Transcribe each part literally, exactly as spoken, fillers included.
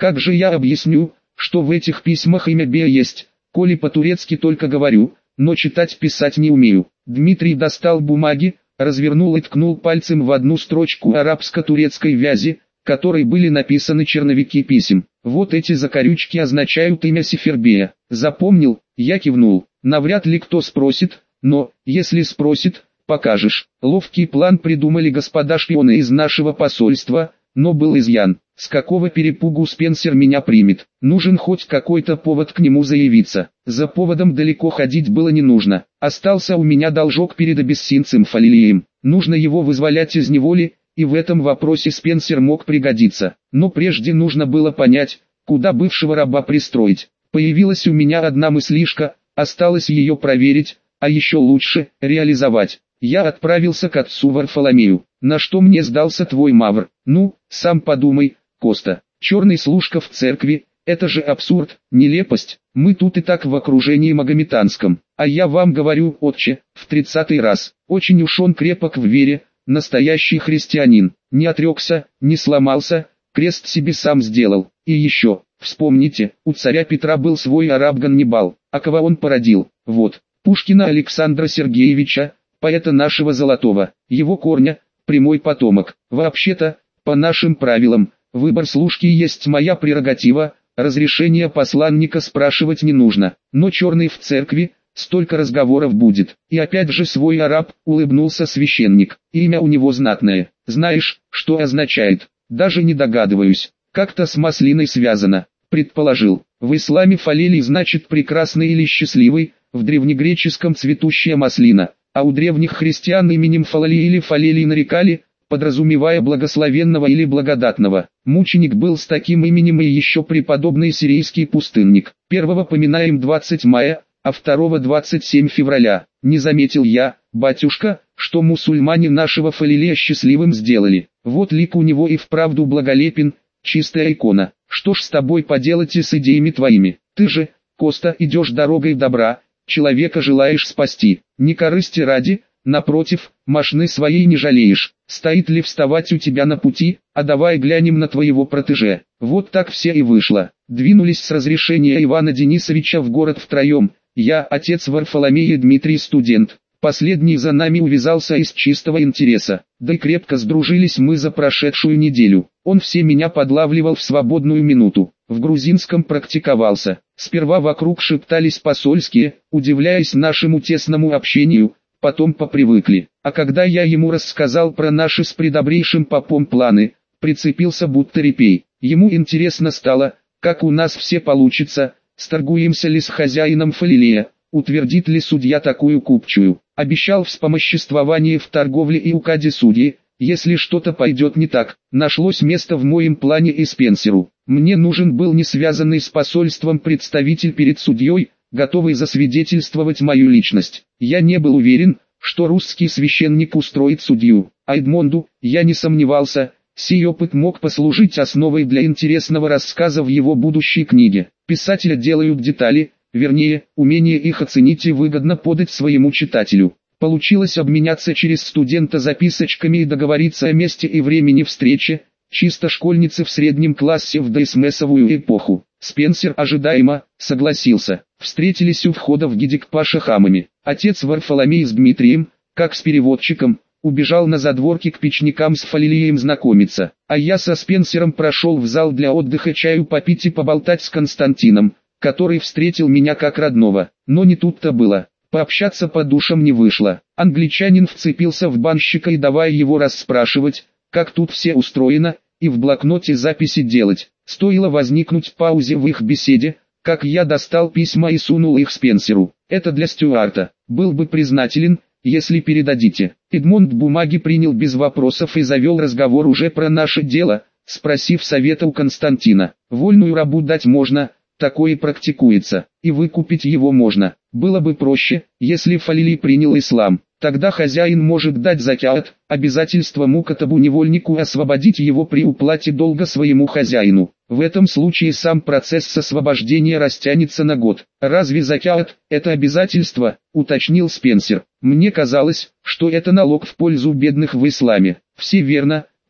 Как же я объясню, что в этих письмах имя Бея есть, коли по-турецки только говорю, но читать-писать не умею. Дмитрий достал бумаги, развернул и ткнул пальцем в одну строчку арабско-турецкой вязи, которой были написаны черновики писем. Вот эти закорючки означают имя Сефербея. Запомнил? Я кивнул. Навряд ли кто спросит, но, если спросит, покажешь. Ловкий план придумали господа шпионы из нашего посольства, но был изъян. С какого перепугу Спенсер меня примет? Нужен хоть какой-то повод к нему заявиться. За поводом далеко ходить было не нужно. Остался у меня должок перед абиссинцем Фалилием. Нужно его вызволять из неволи, и в этом вопросе Спенсер мог пригодиться. Но прежде нужно было понять, куда бывшего раба пристроить. Появилась у меня одна мыслишка, осталось ее проверить, а еще лучше, реализовать. Я отправился к отцу Варфоломею. На что мне сдался твой мавр? Ну, сам подумай, Коста. Черный служка в церкви, это же абсурд, нелепость. Мы тут и так в окружении магометанском. А я вам говорю, отче, в тридцатый раз. Очень уж он крепок в вере, настоящий христианин. Не отрекся, не сломался, крест себе сам сделал. И еще, вспомните, у царя Петра был свой араб Ганнибал. А кого он породил? Вот, Пушкина Александра Сергеевича, поэта нашего Золотого. Его корня, прямой потомок. Вообще-то, по нашим правилам, выбор служки есть моя прерогатива, разрешения посланника спрашивать не нужно. Но черный в церкви, столько разговоров будет. И опять же свой араб, улыбнулся священник. Имя у него знатное. Знаешь, что означает? Даже не догадываюсь. Как-то с маслиной связано. Предположил. В исламе фалилий значит прекрасный или счастливый, в древнегреческом цветущая маслина. А у древних христиан именем Фалали или Фалелий нарекали, подразумевая благословенного или благодатного. Мученик был с таким именем и еще преподобный сирийский пустынник. Первого поминаем двадцатого мая, а второго двадцать седьмого февраля. Не заметил я, батюшка, что мусульмане нашего Фалилия счастливым сделали. Вот лик у него и вправду благолепен, чистая икона. Что ж с тобой поделать и с идеями твоими? Ты же, Коста, идешь дорогой добра, человека желаешь спасти. Не корысти ради, напротив, мошны своей не жалеешь. Стоит ли вставать у тебя на пути, а давай глянем на твоего протеже. Вот так все и вышло. Двинулись с разрешения Ивана Денисовича в город втроем. Я, отец Варфоломей и Дмитрий студент. Последний за нами увязался из чистого интереса. Да и крепко сдружились мы за прошедшую неделю. Он все меня подлавливал в свободную минуту. В грузинском практиковался. Сперва вокруг шептались посольские, удивляясь нашему тесному общению, потом попривыкли. А когда я ему рассказал про наши с предобрейшим попом планы, прицепился будто репей. Ему интересно стало, как у нас все получится, сторгуемся ли с хозяином Фалилея, утвердит ли судья такую купчую. Обещал вспомоществование в торговле и укаде судьи, если что-то пойдет не так. Нашлось место в моем плане и Спенсеру. Мне нужен был не связанный с посольством представитель перед судьей, готовый засвидетельствовать мою личность. Я не был уверен, что русский священник устроит судью, а Эдмонду, я не сомневался, сей опыт мог послужить основой для интересного рассказа в его будущей книге. Писателя делают детали, вернее, умение их оценить и выгодно подать своему читателю. Получилось обменяться через студента записочками и договориться о месте и времени встречи, чисто школьницы в среднем классе в доэсмесовую эпоху. Спенсер ожидаемо согласился. Встретились у входа в Гидикпаша хамами. Отец Варфоломей с Дмитрием, как с переводчиком, убежал на задворки к печникам с Фалилием знакомиться. А я со Спенсером прошел в зал для отдыха чаю попить и поболтать с Константином, который встретил меня как родного. Но не тут-то было. Пообщаться по душам не вышло. Англичанин вцепился в банщика и давай его расспрашивать, как тут все устроено, и в блокноте записи делать. Стоило возникнуть паузе в их беседе, как я достал письма и сунул их Спенсеру. Это для Стюарта. Был бы признателен, если передадите. Эдмонд бумаги принял без вопросов и завел разговор уже про наше дело, спросив совета у Константина. Вольную рабу дать можно, такое практикуется, и выкупить его можно. Было бы проще, если Фалилий принял ислам. Тогда хозяин может дать закят, обязательство мукатабу невольнику освободить его при уплате долга своему хозяину. В этом случае сам процесс освобождения растянется на год. Разве закят – это обязательство, уточнил Спенсер. Мне казалось, что это налог в пользу бедных в исламе. Все верно,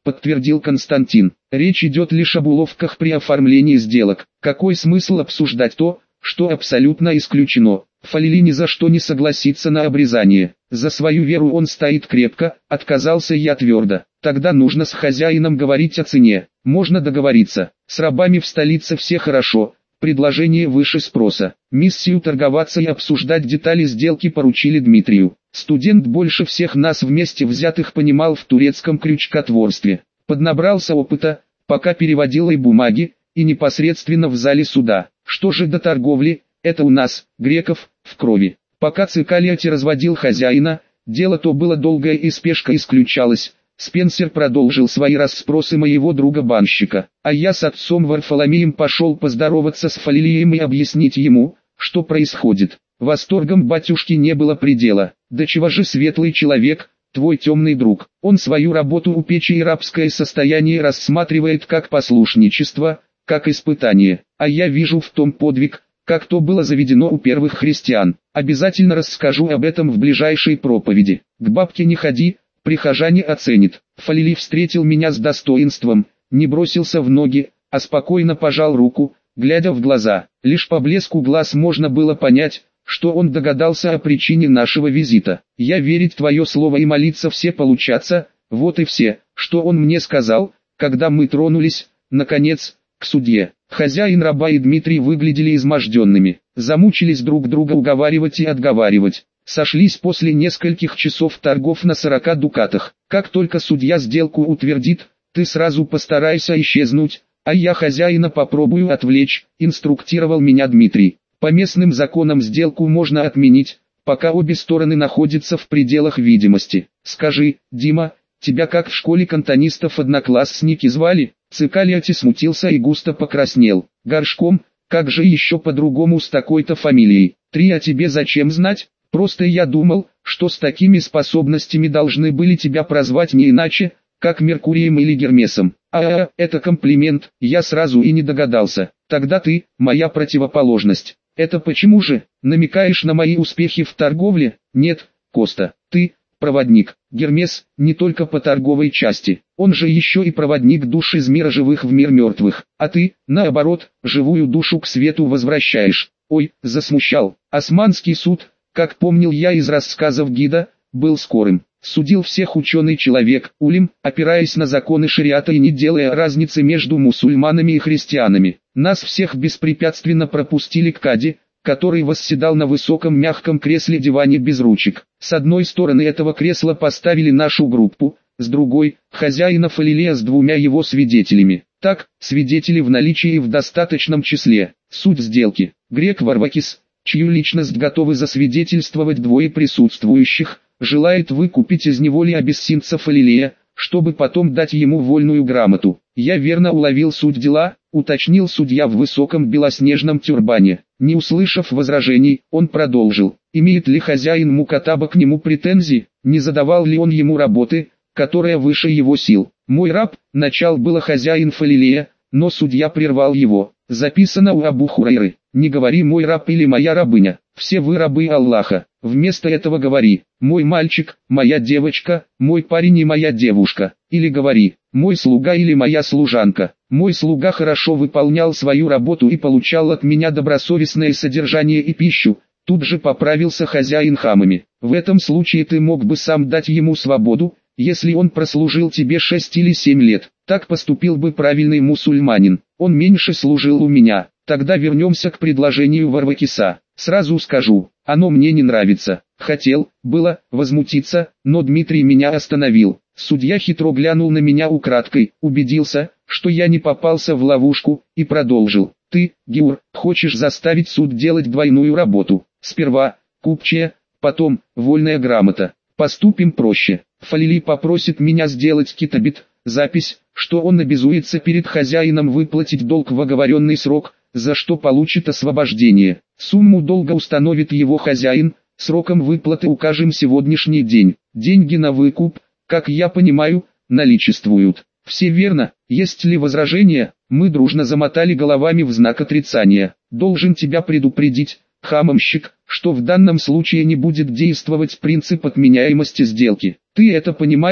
подтвердил Константин. Речь идет лишь об уловках при оформлении сделок. Какой смысл обсуждать то, что абсолютно исключено? Фалили ни за что не согласится на обрезание. За свою веру он стоит крепко, отказался я твердо. Тогда нужно с хозяином говорить о цене. Можно договориться. С рабами в столице все хорошо. Предложение выше спроса. Миссию торговаться и обсуждать детали сделки поручили Дмитрию. Студент больше всех нас вместе взятых понимал в турецком крючкотворстве. Поднабрался опыта, пока переводил и бумаги, и непосредственно в зале суда. Что же до торговли, это у нас, греков, в крови. Пока Цикалиати разводил хозяина, дело то было долгое и спешка исключалась. Спенсер продолжил свои расспросы моего друга-банщика, а я с отцом Варфоломеем пошел поздороваться с Фалилием и объяснить ему, что происходит. Восторгом батюшки не было предела. Да чего же светлый человек, твой темный друг. Он свою работу у печи и рабское состояние рассматривает как послушничество, как испытание. А я вижу в том подвиг, как то было заведено у первых христиан. Обязательно расскажу об этом в ближайшей проповеди. К бабке не ходи, прихожане оценят. Фалили встретил меня с достоинством, не бросился в ноги, а спокойно пожал руку, глядя в глаза. Лишь по блеску глаз можно было понять, что он догадался о причине нашего визита. Я верить в твое слово и молиться все получаться, вот и все, что он мне сказал, когда мы тронулись, наконец, к судье. Хозяин раба и Дмитрий выглядели изможденными, замучились друг друга уговаривать и отговаривать. Сошлись после нескольких часов торгов на сорока дукатах. Как только судья сделку утвердит, ты сразу постарайся исчезнуть, а я хозяина попробую отвлечь, инструктировал меня Дмитрий. По местным законам сделку можно отменить, пока обе стороны находятся в пределах видимости. Скажи, Дима, тебя как в школе кантонистов одноклассники звали? Цикалиати смутился и густо покраснел. Горшком, как же еще по-другому с такой-то фамилией? Три, а тебе зачем знать? Просто я думал, что с такими способностями должны были тебя прозвать не иначе, как Меркурием или Гермесом. А, это комплимент, я сразу и не догадался. Тогда ты, моя противоположность. Это почему же? Намекаешь на мои успехи в торговле? Нет, Коста, ты, проводник. Гермес, не только по торговой части, он же еще и проводник душ из мира живых в мир мертвых. А ты, наоборот, живую душу к свету возвращаешь. Ой, засмущал. Османский суд, как помнил я из рассказов гида, был скорым. Судил всех ученый человек, улим, опираясь на законы шариата и не делая разницы между мусульманами и христианами. Нас всех беспрепятственно пропустили к кади, который восседал на высоком мягком кресле-диване без ручек. С одной стороны этого кресла поставили нашу группу, с другой – хозяина Фалилия с двумя его свидетелями. Так, свидетели в наличии в достаточном числе. Суть сделки. Грек Варвакис, чью личность готовы засвидетельствовать двое присутствующих, желает выкупить из неволи абиссинца Фалилия, чтобы потом дать ему вольную грамоту. Я верно уловил суть дела, уточнил судья в высоком белоснежном тюрбане. Не услышав возражений, он продолжил. Имеет ли хозяин Мукатаба к нему претензий? Не задавал ли он ему работы, которая выше его сил? Мой раб, начал было хозяин Фалилия, но судья прервал его. Записано у Абу Хурайры. Не говори мой раб или моя рабыня. Все вы рабы Аллаха. Вместо этого говори, мой мальчик, моя девочка, мой парень и моя девушка. Или говори, мой слуга или моя служанка. Мой слуга хорошо выполнял свою работу и получал от меня добросовестное содержание и пищу. Тут же поправился хозяин хамами. В этом случае ты мог бы сам дать ему свободу, если он прослужил тебе шесть или семь лет. Так поступил бы правильный мусульманин. Он меньше служил у меня. Тогда вернемся к предложению Варвакиса. Сразу скажу, оно мне не нравится. Хотел, было, возмутиться, но Дмитрий меня остановил. Судья хитро глянул на меня украдкой, убедился, что я не попался в ловушку, и продолжил. Ты, Геур, хочешь заставить суд делать двойную работу. Сперва, купчая, потом, вольная грамота. Поступим проще. Фалили попросит меня сделать китабит, запись, что он обязуется перед хозяином выплатить долг в оговоренный срок, за что получит освобождение. Сумму долга установит его хозяин, сроком выплаты укажем сегодняшний день. Деньги на выкуп, как я понимаю, наличествуют. Все верно, есть ли возражения? Мы дружно замотали головами в знак отрицания. Должен тебя предупредить, хамомщик, что в данном случае не будет действовать принцип отменяемости сделки. Ты это понимаешь?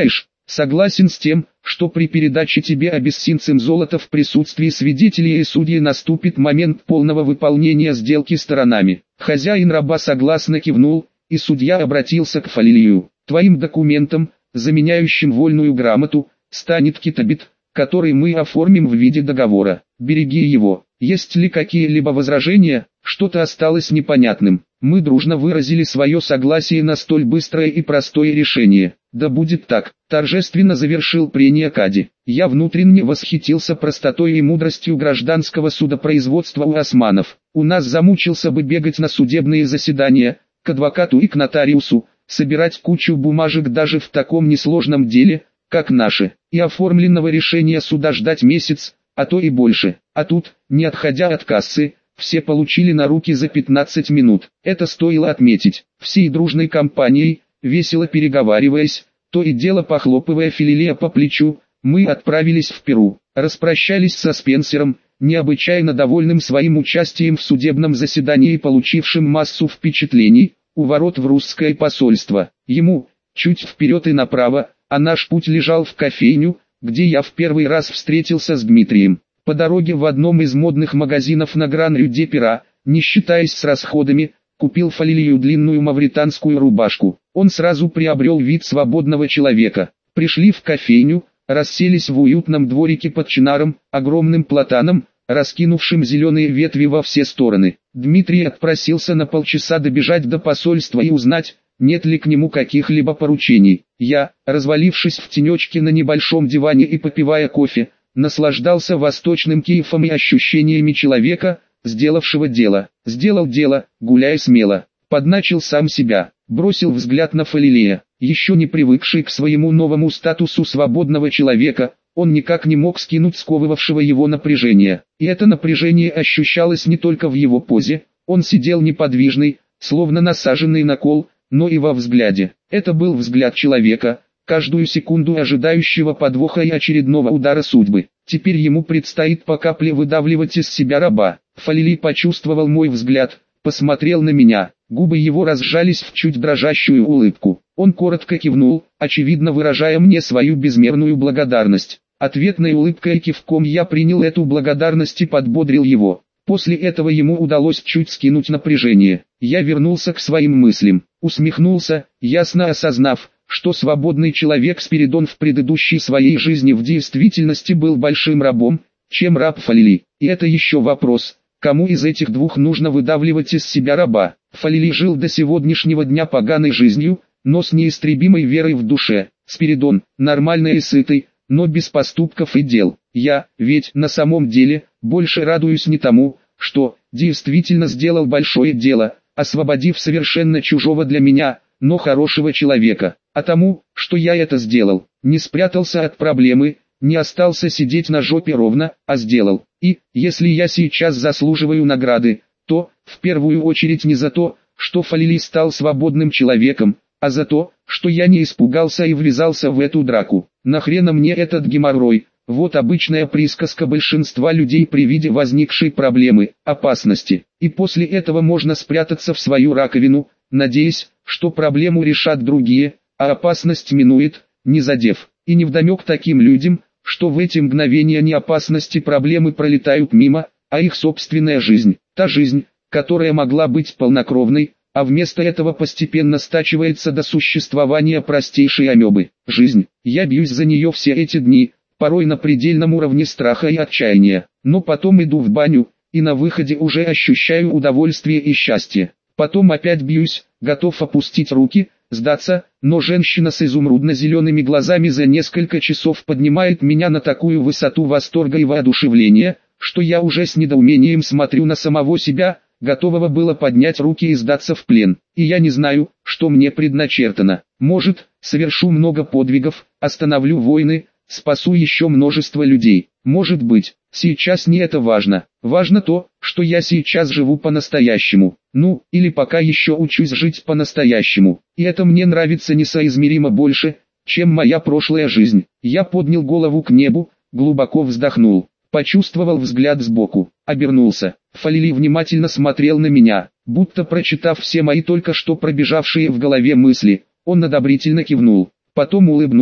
Согласен с тем, что при передаче тебе абиссинцам золота в присутствии свидетелей и судьи наступит момент полного выполнения сделки сторонами. Хозяин раба согласно кивнул, и судья обратился к Фалилию. Твоим документом, заменяющим вольную грамоту, станет китабит, который мы оформим в виде договора. Береги его. Есть ли какие-либо возражения? Что-то осталось непонятным. Мы дружно выразили свое согласие на столь быстрое и простое решение. Да будет так, торжественно завершил прение Кади. Я внутренне восхитился простотой и мудростью гражданского судопроизводства у османов. У нас замучился бы бегать на судебные заседания, к адвокату и к нотариусу, собирать кучу бумажек даже в таком несложном деле, как наше, и оформленного решения суда ждать месяц, а то и больше. А тут, не отходя от кассы, все получили на руки за пятнадцать минут. Это стоило отметить. Всей дружной компанией, весело переговариваясь, то и дело похлопывая Фалилия по плечу, мы отправились в Перу. Распрощались со Спенсером, необычайно довольным своим участием в судебном заседании и получившим массу впечатлений, у ворот в русское посольство. Ему, чуть вперед и направо, а наш путь лежал в кофейню, где я в первый раз встретился с Дмитрием. По дороге в одном из модных магазинов на Гран-Рю-де-Пера, не считаясь с расходами, купил Фалилию длинную мавританскую рубашку. Он сразу приобрел вид свободного человека. Пришли в кофейню, расселись в уютном дворике под чинаром, огромным платаном, раскинувшим зеленые ветви во все стороны. Дмитрий отпросился на полчаса добежать до посольства и узнать, нет ли к нему каких-либо поручений. Я, развалившись в тенечке на небольшом диване и попивая кофе, наслаждался восточным кайфом и ощущениями человека, сделавшего дело. Сделал дело, гуляя смело. Подначил сам себя, бросил взгляд на Фалилия. Еще не привыкший к своему новому статусу свободного человека, он никак не мог скинуть сковывавшего его напряжения. И это напряжение ощущалось не только в его позе, он сидел неподвижный, словно насаженный на кол, но и во взгляде. Это был взгляд человека, каждую секунду ожидающего подвоха и очередного удара судьбы. Теперь ему предстоит по капле выдавливать из себя раба. Фалилий почувствовал мой взгляд, посмотрел на меня, губы его разжались в чуть дрожащую улыбку. Он коротко кивнул, очевидно выражая мне свою безмерную благодарность. Ответной улыбкой и кивком я принял эту благодарность и подбодрил его. После этого ему удалось чуть скинуть напряжение. Я вернулся к своим мыслям, усмехнулся, ясно осознав, что свободный человек Спиридон в предыдущей своей жизни в действительности был большим рабом, чем раб Фалилий. И это еще вопрос, кому из этих двух нужно выдавливать из себя раба. Фалилий жил до сегодняшнего дня поганой жизнью, но с неистребимой верой в душе. Спиридон, нормальный и сытый, но без поступков и дел. Я, ведь на самом деле, больше радуюсь не тому, что действительно сделал большое дело, освободив совершенно чужого для меня, но хорошего человека, а тому, что я это сделал, не спрятался от проблемы, не остался сидеть на жопе ровно, а сделал. И, если я сейчас заслуживаю награды, то, в первую очередь не за то, что Фалилий стал свободным человеком, а за то, что я не испугался и ввязался в эту драку. Нахрена мне этот геморрой? Вот обычная присказка большинства людей при виде возникшей проблемы, опасности. И после этого можно спрятаться в свою раковину, надеясь, что проблему решат другие, а опасность минует, не задев. И невдомек таким людям, что в эти мгновения неопасности проблемы пролетают мимо, а их собственная жизнь, та жизнь, которая могла быть полнокровной, а вместо этого постепенно стачивается до существования простейшей амебы. Жизнь, я бьюсь за нее все эти дни, порой на предельном уровне страха и отчаяния, но потом иду в баню, и на выходе уже ощущаю удовольствие и счастье. Потом опять бьюсь, готов опустить руки, сдаться, но женщина с изумрудно-зелеными глазами за несколько часов поднимает меня на такую высоту восторга и воодушевления, что я уже с недоумением смотрю на самого себя, готового было поднять руки и сдаться в плен. И я не знаю, что мне предначертано. Может, совершу много подвигов, остановлю войны, спасу еще множество людей. Может быть, сейчас не это важно. Важно то, что я сейчас живу по-настоящему. Ну, или пока еще учусь жить по-настоящему. И это мне нравится несоизмеримо больше, чем моя прошлая жизнь. Я поднял голову к небу, глубоко вздохнул. Почувствовал взгляд сбоку, обернулся. Фалилий внимательно смотрел на меня, будто прочитав все мои только что пробежавшие в голове мысли. Он одобрительно кивнул, потом улыбнулся.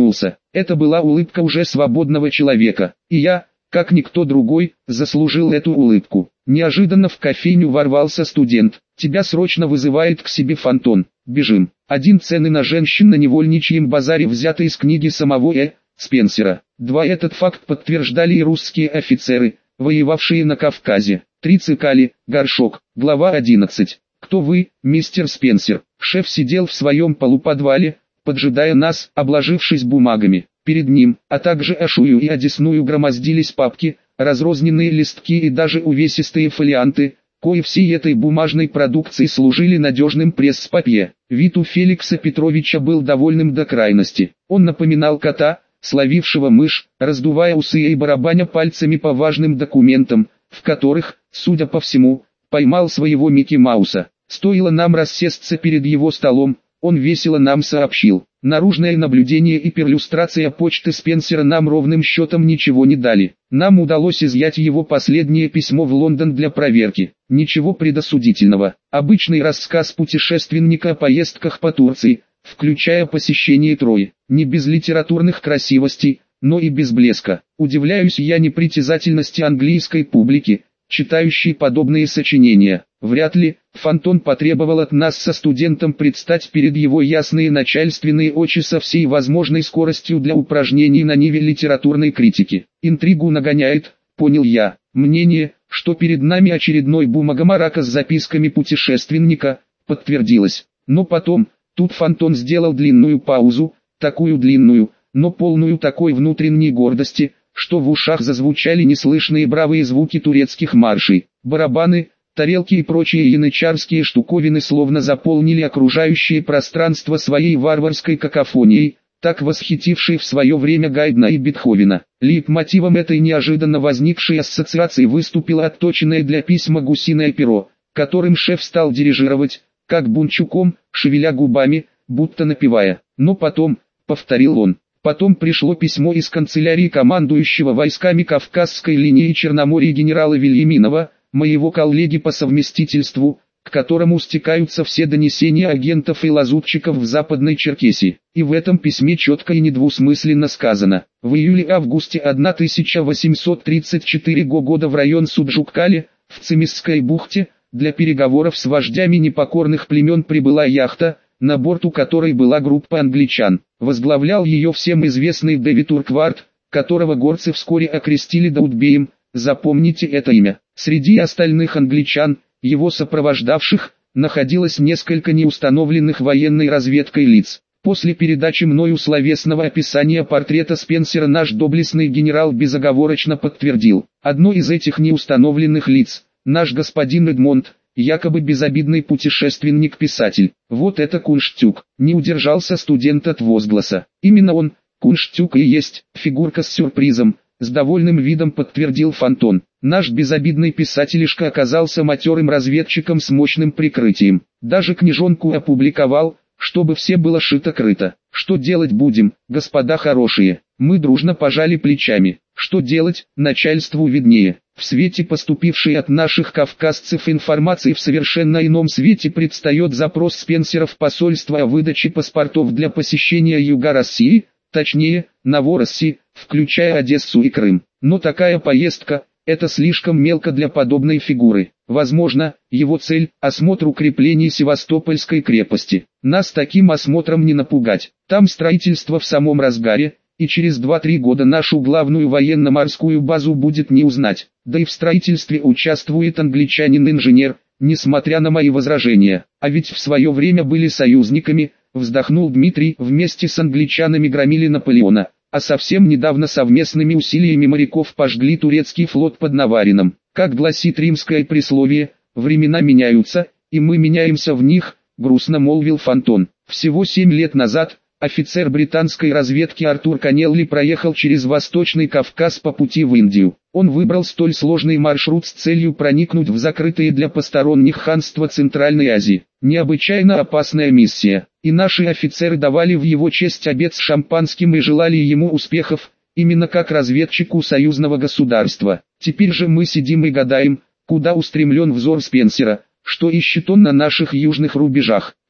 Это была улыбка уже свободного человека, и я, как никто другой, заслужил эту улыбку. Неожиданно в кофейню ворвался студент. Тебя срочно вызывает к себе Фонтон. Бежим. Один цены на женщин на невольничьем базаре взяты из книги самого Э. Спенсера. Два этот факт подтверждали и русские офицеры, воевавшие на Кавказе. Три цикали, горшок. Глава одиннадцать. Кто вы, мистер Спенсер? Шеф сидел в своем полуподвале, поджидая нас, обложившись бумагами. Перед ним, а также Ашую и Одесную громоздились папки, разрозненные листки и даже увесистые фолианты, кои всей этой бумажной продукции служили надежным пресс-папье. Вид у Феликса Петровича был довольным до крайности. Он напоминал кота, словившего мышь, раздувая усы и барабаня пальцами по важным документам, в которых, судя по всему, поймал своего Микки Мауса. Стоило нам рассесться перед его столом, он весело нам сообщил. Наружное наблюдение и перлюстрация почты Спенсера нам ровным счетом ничего не дали. Нам удалось изъять его последнее письмо в Лондон для проверки. Ничего предосудительного. Обычный рассказ путешественника о поездках по Турции, включая посещение Трои. Не без литературных красивостей, но и без блеска. Удивляюсь я непритязательности английской публики, читающей подобные сочинения. Вряд ли Фонтон потребовал от нас со студентом предстать перед его ясные начальственные очи со всей возможной скоростью для упражнений на ниве литературной критики. Интригу нагоняет, понял я, мнение, что перед нами очередной бумагомарака с записками путешественника, подтвердилось. Но потом, тут Фонтон сделал длинную паузу, такую длинную, но полную такой внутренней гордости, что в ушах зазвучали неслышные бравые звуки турецких маршей. Барабаны, тарелки и прочие янычарские штуковины словно заполнили окружающее пространство своей варварской какофонией, так восхитившей в свое время Гайдна и Бетховена. Лейтмотивом этой неожиданно возникшей ассоциации выступило отточенное для письма гусиное перо, которым шеф стал дирижировать, как бунчуком, шевеля губами, будто напевая. Но потом, повторил он, потом пришло письмо из канцелярии командующего войсками Кавказской линии Черноморья генерала Вильяминова, моего коллеги по совместительству, к которому стекаются все донесения агентов и лазутчиков в Западной Черкесии. И в этом письме четко и недвусмысленно сказано: в июле-августе тысяча восемьсот тридцать четвёртого года в район Суджуккале, в Цимисской бухте, для переговоров с вождями непокорных племен прибыла яхта, на борту которой была группа англичан. Возглавлял ее всем известный Дэвид Урквард, которого горцы вскоре окрестили Даутбеем. Запомните это имя. Среди остальных англичан, его сопровождавших, находилось несколько неустановленных военной разведкой лиц. После передачи мною словесного описания портрета Спенсера наш доблестный генерал безоговорочно подтвердил: одно из этих неустановленных лиц, наш господин Эдмонд, якобы безобидный путешественник-писатель. Вот это Кунштюк. Не удержался студент от возгласа. Именно он, Кунштюк, и есть фигурка с сюрпризом. С довольным видом подтвердил Фонтон. Наш безобидный писателишка оказался матерым разведчиком с мощным прикрытием. Даже книжонку опубликовал, чтобы все было шито-крыто. Что делать будем, господа хорошие? Мы дружно пожали плечами. Что делать, начальству виднее. В свете поступившей от наших кавказцев информации в совершенно ином свете предстает запрос Спенсера в посольство о выдаче паспортов для посещения юга России, точнее, Новороссии, включая Одессу и Крым. Но такая поездка – это слишком мелко для подобной фигуры. Возможно, его цель – осмотр укреплений Севастопольской крепости. Нас таким осмотром не напугать. Там строительство в самом разгаре, и через два-три года нашу главную военно-морскую базу будет не узнать. Да и в строительстве участвует англичанин-инженер, несмотря на мои возражения. А ведь в свое время были союзниками, вздохнул Дмитрий, вместе с англичанами громили Наполеона. А совсем недавно совместными усилиями моряков пожгли турецкий флот под Наварином. Как гласит римское присловие, времена меняются, и мы меняемся в них, грустно молвил Фонтон. Всего семь лет назад, офицер британской разведки Артур Канелли проехал через Восточный Кавказ по пути в Индию. Он выбрал столь сложный маршрут с целью проникнуть в закрытые для посторонних ханства Центральной Азии. Необычайно опасная миссия, и наши офицеры давали в его честь обед с шампанским и желали ему успехов, именно как разведчику союзного государства. Теперь же мы сидим и гадаем, куда устремлен взор Спенсера, что ищет он на наших южных рубежах.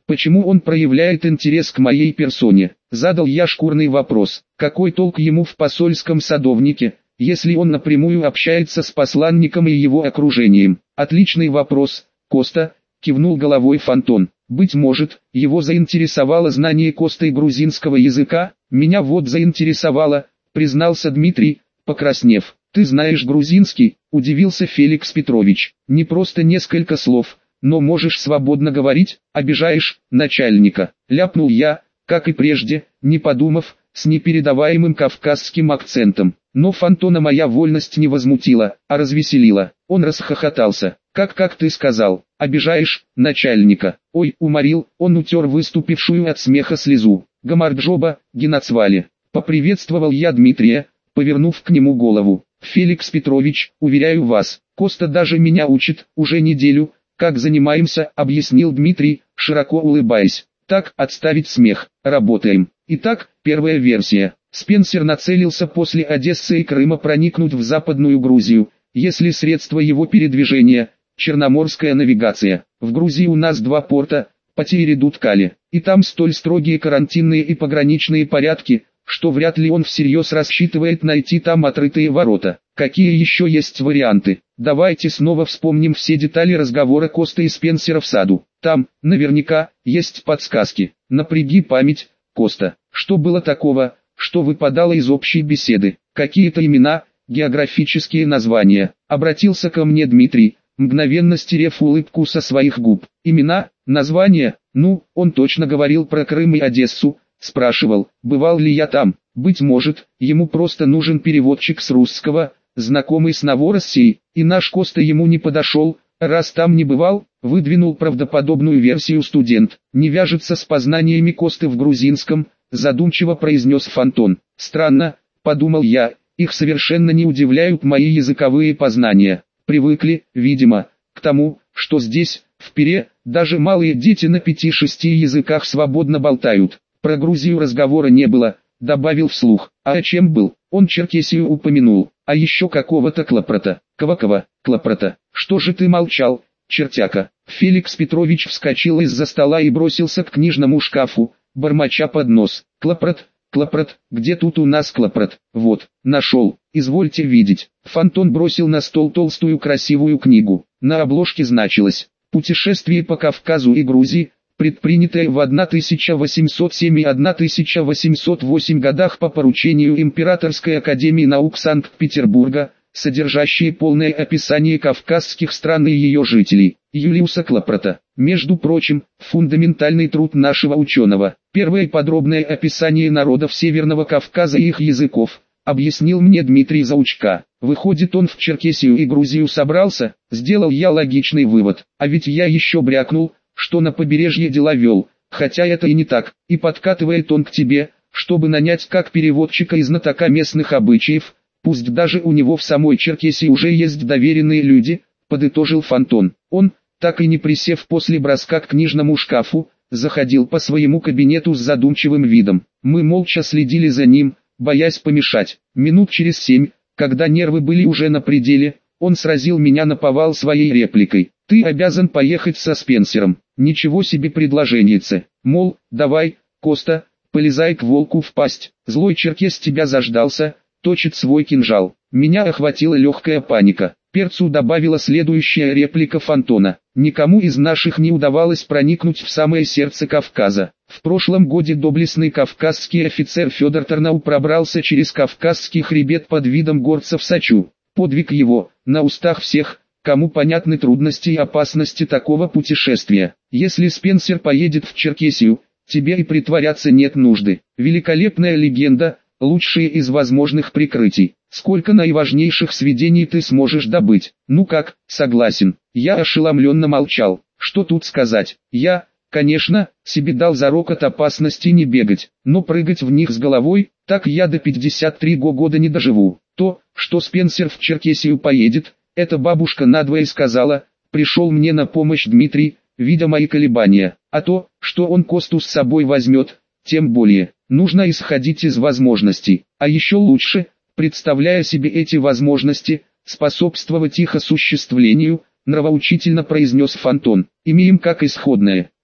Почему он проявляет интерес к моей персоне? Задал я шкурный вопрос. Какой толк ему в посольском садовнике, если он напрямую общается с посланником и его окружением? Отличный вопрос, Коста, кивнул головой Фантон. Быть может, его заинтересовало знание Костой грузинского языка? Меня вот заинтересовало, признался Дмитрий, покраснев. Ты знаешь грузинский? Удивился Феликс Петрович. Не просто несколько слов, но можешь свободно говорить, обижаешь начальника. Ляпнул я, как и прежде, не подумав, с непередаваемым кавказским акцентом. Но Фантона моя вольность не возмутила, а развеселила. Он расхохотался. Как как ты сказал, обижаешь начальника? Ой, уморил, он утер выступившую от смеха слезу. Гамарджоба, Генацвали. Поприветствовал я Дмитрия, повернув к нему голову. Феликс Петрович, уверяю вас, Коста даже меня учит, уже неделю, как занимаемся, объяснил Дмитрий, широко улыбаясь. Так, отставить смех, работаем. Итак, первая версия. Спенсер нацелился после Одессы и Крыма проникнуть в Западную Грузию, если средство его передвижения – черноморская навигация. В Грузии у нас два порта, Пати-Редут-Кали, и там столь строгие карантинные и пограничные порядки, что вряд ли он всерьез рассчитывает найти там отрытые ворота. Какие еще есть варианты? Давайте снова вспомним все детали разговора Коста и Спенсера в саду. Там, наверняка, есть подсказки. Напряги память, Коста. Что было такого, что выпадало из общей беседы? Какие-то имена, географические названия. Обратился ко мне Дмитрий, мгновенно стерев улыбку со своих губ. Имена, названия, ну, он точно говорил про Крым и Одессу. Спрашивал, бывал ли я там. Быть может, ему просто нужен переводчик с русского, знакомый с Новороссией, и наш Коста ему не подошел, раз там не бывал, выдвинул правдоподобную версию студент. Не вяжется с познаниями Косты в грузинском, задумчиво произнес Фантон. Странно, подумал я, их совершенно не удивляют мои языковые познания. Привыкли, видимо, к тому, что здесь, в Пире, даже малые дети на пяти-шести языках свободно болтают. Про Грузию разговора не было, добавил вслух. А о чем был? Он Черкесию упомянул. А еще какого-то Клопрота. Квакова, Клопрота. Что же ты молчал, чертяка? Феликс Петрович вскочил из-за стола и бросился к книжному шкафу, бормоча под нос. Клопрот, Клопрот, где тут у нас Клопрот? Вот, нашел, извольте видеть. Фантон бросил на стол толстую красивую книгу. На обложке значилось «Путешествие по Кавказу и Грузии», предпринятое в тысяча восемьсот семь и тысяча восемьсот восемь годах по поручению Императорской академии наук Санкт-Петербурга, содержащее полное описание кавказских стран и ее жителей, Юлиуса Клопрота. Между прочим, фундаментальный труд нашего ученого. Первое подробное описание народов Северного Кавказа и их языков, объяснил мне Дмитрий Заучка. Выходит, он в Черкесию и Грузию собрался, сделал я логичный вывод. А ведь я еще брякнул, что на побережье дела вел, хотя это и не так, и подкатывает он к тебе, чтобы нанять как переводчика и знатока местных обычаев, пусть даже у него в самой Черкесии уже есть доверенные люди, подытожил Фантон. Он, так и не присев после броска к книжному шкафу, заходил по своему кабинету с задумчивым видом. Мы молча следили за ним, боясь помешать. Минут через семь, когда нервы были уже на пределе, он сразил меня наповал своей репликой. Ты обязан поехать со Спенсером. Ничего себе предложеннице. Мол, давай, Коста, полезай к волку в пасть. Злой черкес тебя заждался, точит свой кинжал. Меня охватила легкая паника. Перцу добавила следующая реплика Фантона. Никому из наших не удавалось проникнуть в самое сердце Кавказа. В прошлом году доблестный кавказский офицер Федор Тарнау пробрался через Кавказский хребет под видом горца в Сачу. Подвиг его, на устах всех, кому понятны трудности и опасности такого путешествия. Если Спенсер поедет в Черкесию, тебе и притворяться нет нужды. Великолепная легенда, лучшие из возможных прикрытий. Сколько наиважнейших сведений ты сможешь добыть? Ну как, согласен. Я ошеломленно молчал. Что тут сказать? Я, конечно, себе дал зарок от опасности не бегать, но прыгать в них с головой, так я до пятидесяти трёх года не доживу. То, что Спенсер в Черкесию поедет, эта бабушка надвое сказала, пришел мне на помощь Дмитрий, видя мои колебания. А то, что он Косту с собой возьмет, тем более, нужно исходить из возможностей. А еще лучше, представляя себе эти возможности, способствовать их осуществлению, нравоучительно произнес Фантон. Имеем как исходное.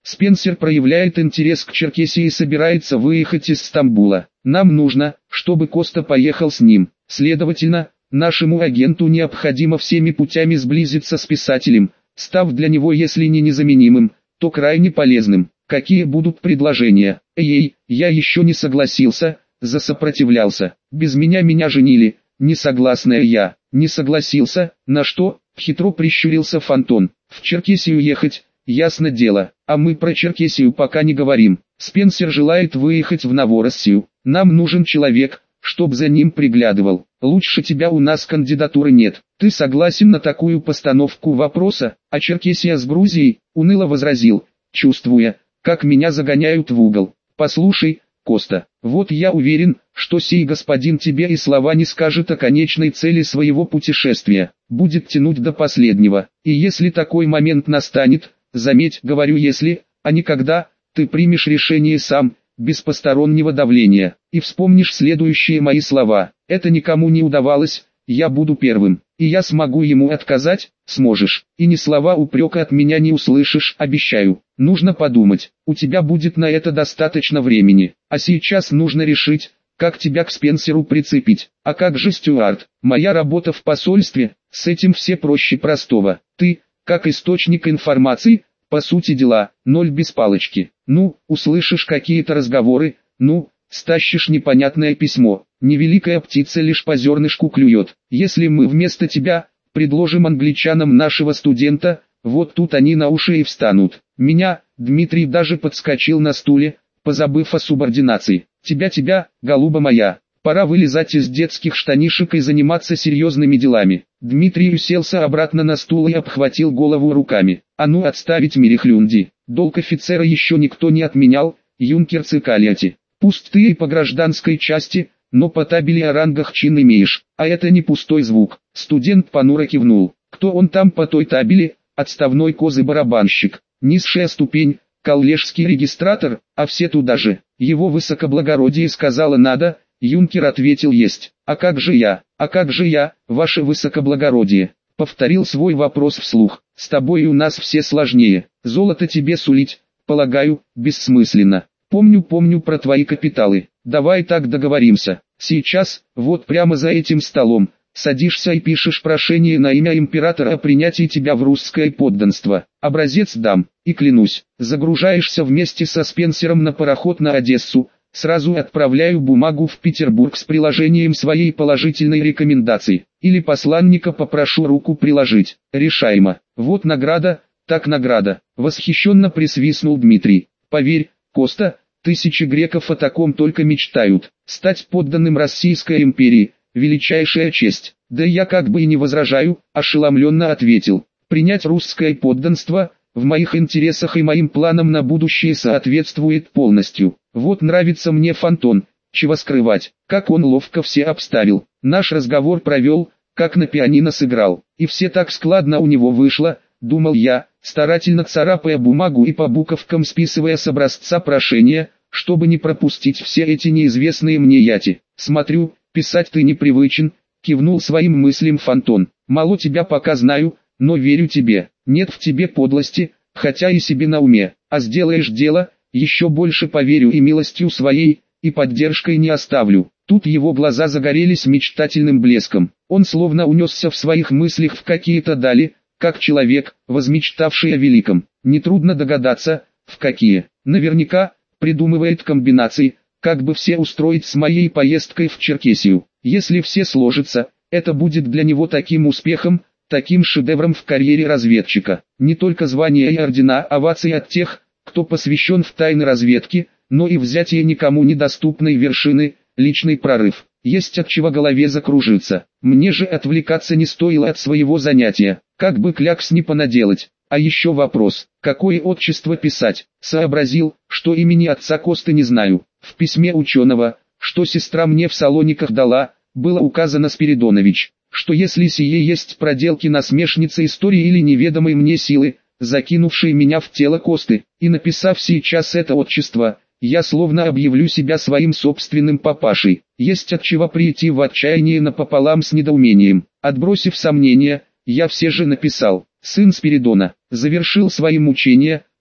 Спенсер проявляет интерес к Черкесии и собирается выехать из Стамбула. Нам нужно, чтобы Коста поехал с ним. Следовательно, нашему агенту необходимо всеми путями сблизиться с писателем, став для него если не незаменимым, то крайне полезным. Какие будут предложения? Эй, я еще не согласился, засопротивлялся. Без меня меня женили, несогласная я. Не согласился, на что? Хитро прищурился Фонтон. В Черкесию ехать, ясно дело, а мы про Черкесию пока не говорим. Спенсер желает выехать в Новороссию. Нам нужен человек, чтоб за ним приглядывал. Лучше тебя у нас кандидатуры нет. Ты согласен на такую постановку вопроса? А Черкесия с Грузией? Уныло возразил, чувствуя, как меня загоняют в угол. Послушай, Коста, вот я уверен, что сей господин тебе и слова не скажет о конечной цели своего путешествия, будет тянуть до последнего. И если такой момент настанет, заметь, говорю если, а не когда, ты примешь решение сам, без постороннего давления, и вспомнишь следующие мои слова. Это никому не удавалось, я буду первым, и я смогу ему отказать, сможешь, и ни слова упрека от меня не услышишь, обещаю. Нужно подумать, у тебя будет на это достаточно времени, а сейчас нужно решить, как тебя к Спенсеру прицепить. А как же Стюарт? Моя работа в посольстве, с этим все проще простого. Ты, как источник информации, по сути дела, ноль без палочки. Ну, услышишь какие-то разговоры, ну, стащишь непонятное письмо. Невеликая птица лишь по зернышку клюет. Если мы вместо тебя предложим англичанам нашего студента, вот тут они на уши и встанут. Меня, Дмитрий даже подскочил на стуле, позабыв о субординации. Тебя-тебя, голуба моя, пора вылезать из детских штанишек и заниматься серьезными делами. Дмитрий уселся обратно на стул и обхватил голову руками. А ну отставить мирихлюнди. Долг офицера еще никто не отменял, юнкер Цикалиати. Пусть ты и по гражданской части, но по табели о рангах чин имеешь, а это не пустой звук. Студент понуро кивнул. Кто он там по той табели? Отставной козы-барабанщик. Низшая ступень, коллежский регистратор, а все туда же. Его высокоблагородие сказала надо, юнкер ответил есть. А как же я, а как же я, ваше высокоблагородие? Повторил свой вопрос вслух. С тобой у нас все сложнее. Золото тебе сулить, полагаю, бессмысленно. Помню, помню про твои капиталы. Давай так договоримся. Сейчас, вот прямо за этим столом, садишься и пишешь прошение на имя императора о принятии тебя в русское подданство. Образец дам, и клянусь, загружаешься вместе со Спенсером на пароход на Одессу, сразу отправляю бумагу в Петербург с приложением своей положительной рекомендации, или посланника попрошу руку приложить. Решаемо. Вот награда, так награда. Восхищенно присвистнул Дмитрий. Поверь, Коста, тысячи греков о таком только мечтают. Стать подданным Российской империи – величайшая честь. Да я как бы и не возражаю, ошеломленно ответил. Принять русское подданство – в моих интересах и моим планам на будущее соответствует полностью. Вот нравится мне Фонтон, чего скрывать, как он ловко все обставил. Наш разговор провел, как на пианино сыграл. И все так складно у него вышло, думал я, старательно царапая бумагу и по буковкам списывая с образца прошения, чтобы не пропустить все эти неизвестные мне яти. Смотрю, писать ты непривычен, кивнул своим мыслям Фонтон. Мало тебя пока знаю, но верю тебе. Нет в тебе подлости, хотя и себе на уме. А сделаешь дело, еще больше поверю и милостью своей, и поддержкой не оставлю. Тут его глаза загорелись мечтательным блеском. Он словно унесся в своих мыслях в какие-то дали, как человек, возмечтавший о великом. Нетрудно догадаться, в какие. Наверняка, придумывает комбинации, как бы все устроить с моей поездкой в Черкесию. Если все сложится, это будет для него таким успехом, таким шедевром в карьере разведчика. Не только звания и ордена, овации от тех, кто посвящен в тайны разведки, но и взятие никому недоступной вершины, личный прорыв. Есть от чего голове закружиться. Мне же отвлекаться не стоило от своего занятия, как бы клякс не понаделать. А еще вопрос, какое отчество писать? Сообразил, что имени отца Косты не знаю. В письме ученого, что сестра мне в Салониках дала, было указано Спиридонович, что если сие есть проделки насмешницы истории или неведомой мне силы, закинувшей меня в тело Косты, и написав сейчас это отчество, я словно объявлю себя своим собственным папашей. Есть от чего прийти в отчаяние напополам с недоумением. Отбросив сомнения, я все же написал: сын Спиридона, завершил свои мучения,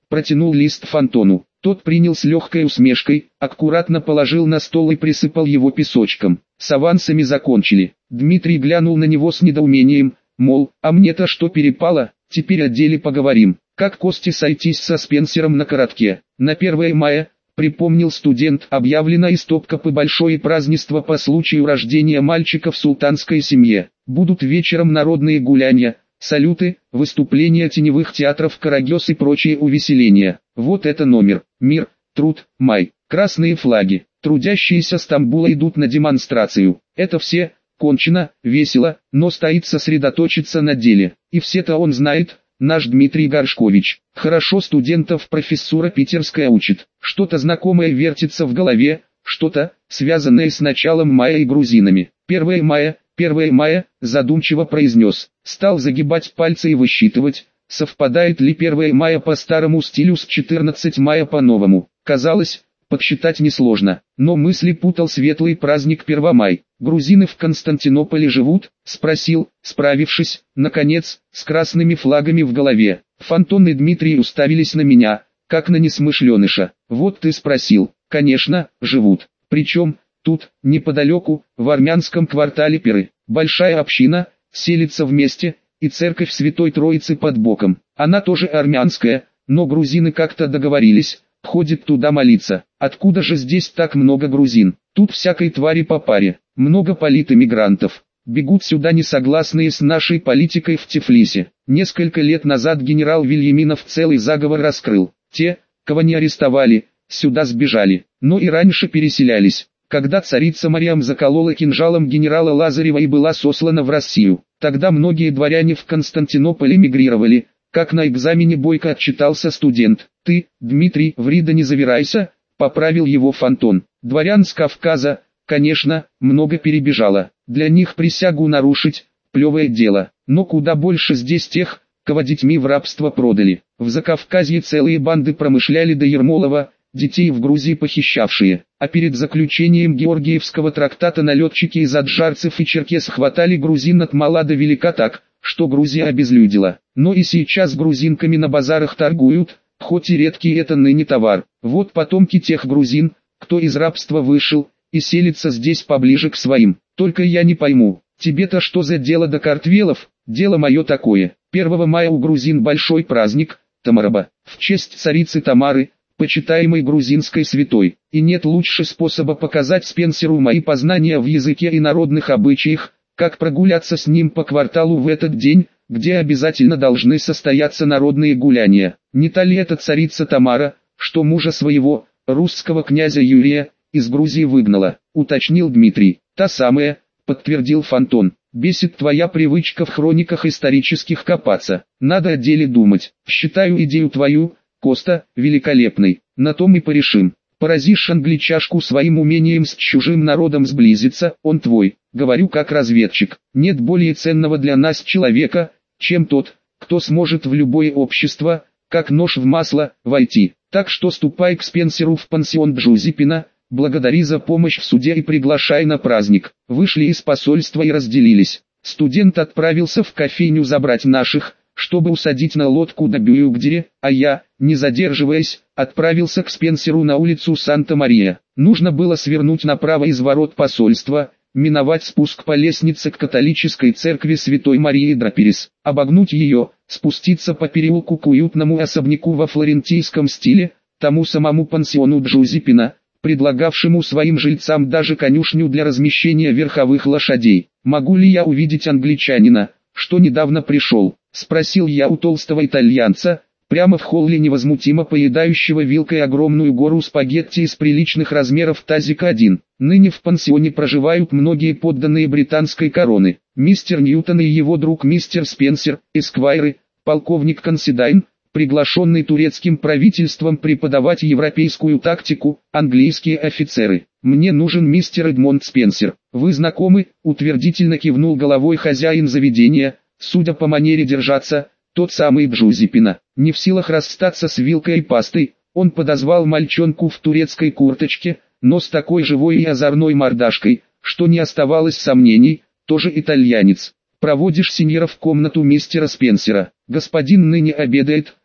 протянул лист Фантону. Тот принял с легкой усмешкой, аккуратно положил на стол и присыпал его песочком. С авансами закончили. Дмитрий глянул на него с недоумением, мол, а мне-то что перепало, теперь о деле поговорим. Как Косте сойтись со Спенсером на коротке? На первое мая, припомнил студент, объявлена из Топкапы большое празднество по случаю рождения мальчика в султанской семье. Будут вечером народные гуляния, салюты, выступления теневых театров Карагёз и прочие увеселения. Вот это номер. Мир, труд, май. Красные флаги. Трудящиеся Стамбула идут на демонстрацию. Это все, кончено, весело, но стоит сосредоточиться на деле. И все-то он знает, наш Дмитрий Горшкович. Хорошо студентов профессура питерская учит. Что-то знакомое вертится в голове, что-то, связанное с началом мая и грузинами. Первое мая, первое мая, задумчиво произнес. Стал загибать пальцы и высчитывать, совпадает ли первое мая по старому стилю с четырнадцатого мая по новому. Казалось, подсчитать несложно, но мысли путал светлый праздник Первомай. Грузины в Константинополе живут? Спросил, справившись, наконец, с красными флагами в голове. Фантон и Дмитрий уставились на меня, как на несмышленыша. Вот ты спросил. Конечно, живут. Причем, тут, неподалеку, в армянском квартале Пиры. Большая община, селится вместе, и церковь Святой Троицы под боком. Она тоже армянская, но грузины как-то договорились, ходит туда молиться. Откуда же здесь так много грузин? Тут всякой твари по паре. Много политэмигрантов. Бегут сюда несогласные с нашей политикой в Тифлисе. Несколько лет назад генерал Вильяминов целый заговор раскрыл. Те, кого не арестовали, сюда сбежали, но и раньше переселялись. Когда царица Мариам заколола кинжалом генерала Лазарева и была сослана в Россию, тогда многие дворяне в Константинополь эмигрировали, как на экзамене бойко отчитался студент. «Ты, Дмитрий, в Рида не завирайся», — поправил его Фантон. «Дворян с Кавказа, конечно, много перебежало. Для них присягу нарушить — плевое дело. Но куда больше здесь тех, кого детьми в рабство продали. В Закавказье целые банды промышляли до Ермолова, детей в Грузии похищавшие. А перед заключением Георгиевского трактата налетчики из аджарцев и черкес хватали грузин от мала до велика так, что Грузия обезлюдила. Но и сейчас грузинками на базарах торгуют, хоть и редкий это ныне товар. Вот потомки тех грузин, кто из рабства вышел, и селится здесь поближе к своим. Только я не пойму, тебе-то что за дело до картвелов? Дело мое такое. первого мая у грузин большой праздник, Тамараба, в честь царицы Тамары, почитаемой грузинской святой. И нет лучше способа показать Спенсеру мои познания в языке и народных обычаях, как прогуляться с ним по кварталу в этот день, где обязательно должны состояться народные гуляния. Не та ли это царица Тамара, что мужа своего, русского князя Юрия, из Грузии выгнала, уточнил Дмитрий. Та самая, подтвердил Фантон. Бесит твоя привычка в хрониках исторических копаться. Надо о деле думать. Считаю идею твою, Коста, великолепной. На том и порешим. Поразишь англичашку своим умением с чужим народом сблизиться, он твой. Говорю как разведчик. Нет более ценного для нас человека, чем тот, кто сможет в любое общество, как нож в масло, войти. Так что ступай к Спенсеру в пансион Джузеппина, благодари за помощь в суде и приглашай на праздник. Вышли из посольства и разделились. Студент отправился в кофейню забрать наших, чтобы усадить на лодку до Бююгдере, а я, не задерживаясь, отправился к Спенсеру на улицу Санта-Мария. Нужно было свернуть направо из ворот посольства, миновать спуск по лестнице к католической церкви Святой Марии Драперис, обогнуть ее, спуститься по переулку к уютному особняку во флорентийском стиле, тому самому пансиону Джузеппина, предлагавшему своим жильцам даже конюшню для размещения верховых лошадей. «Могу ли я увидеть англичанина, что недавно пришел?» — спросил я у толстого итальянца, прямо в холле невозмутимо поедающего вилкой огромную гору спагетти из приличных размеров тазика один. Ныне в пансионе проживают многие подданные британской короны. Мистер Ньютон и его друг мистер Спенсер, эсквайры, полковник Консидайн, приглашенный турецким правительством преподавать европейскую тактику, английские офицеры. «Мне нужен мистер Эдмонд Спенсер. Вы знакомы?» — утвердительно кивнул головой хозяин заведения, судя по манере держаться, тот самый Джузеппина. Не в силах расстаться с вилкой и пастой, он подозвал мальчонку в турецкой курточке, но с такой живой и озорной мордашкой, что не оставалось сомнений, тоже итальянец. «Проводишь сеньора в комнату мистера Спенсера. Господин ныне обедает»,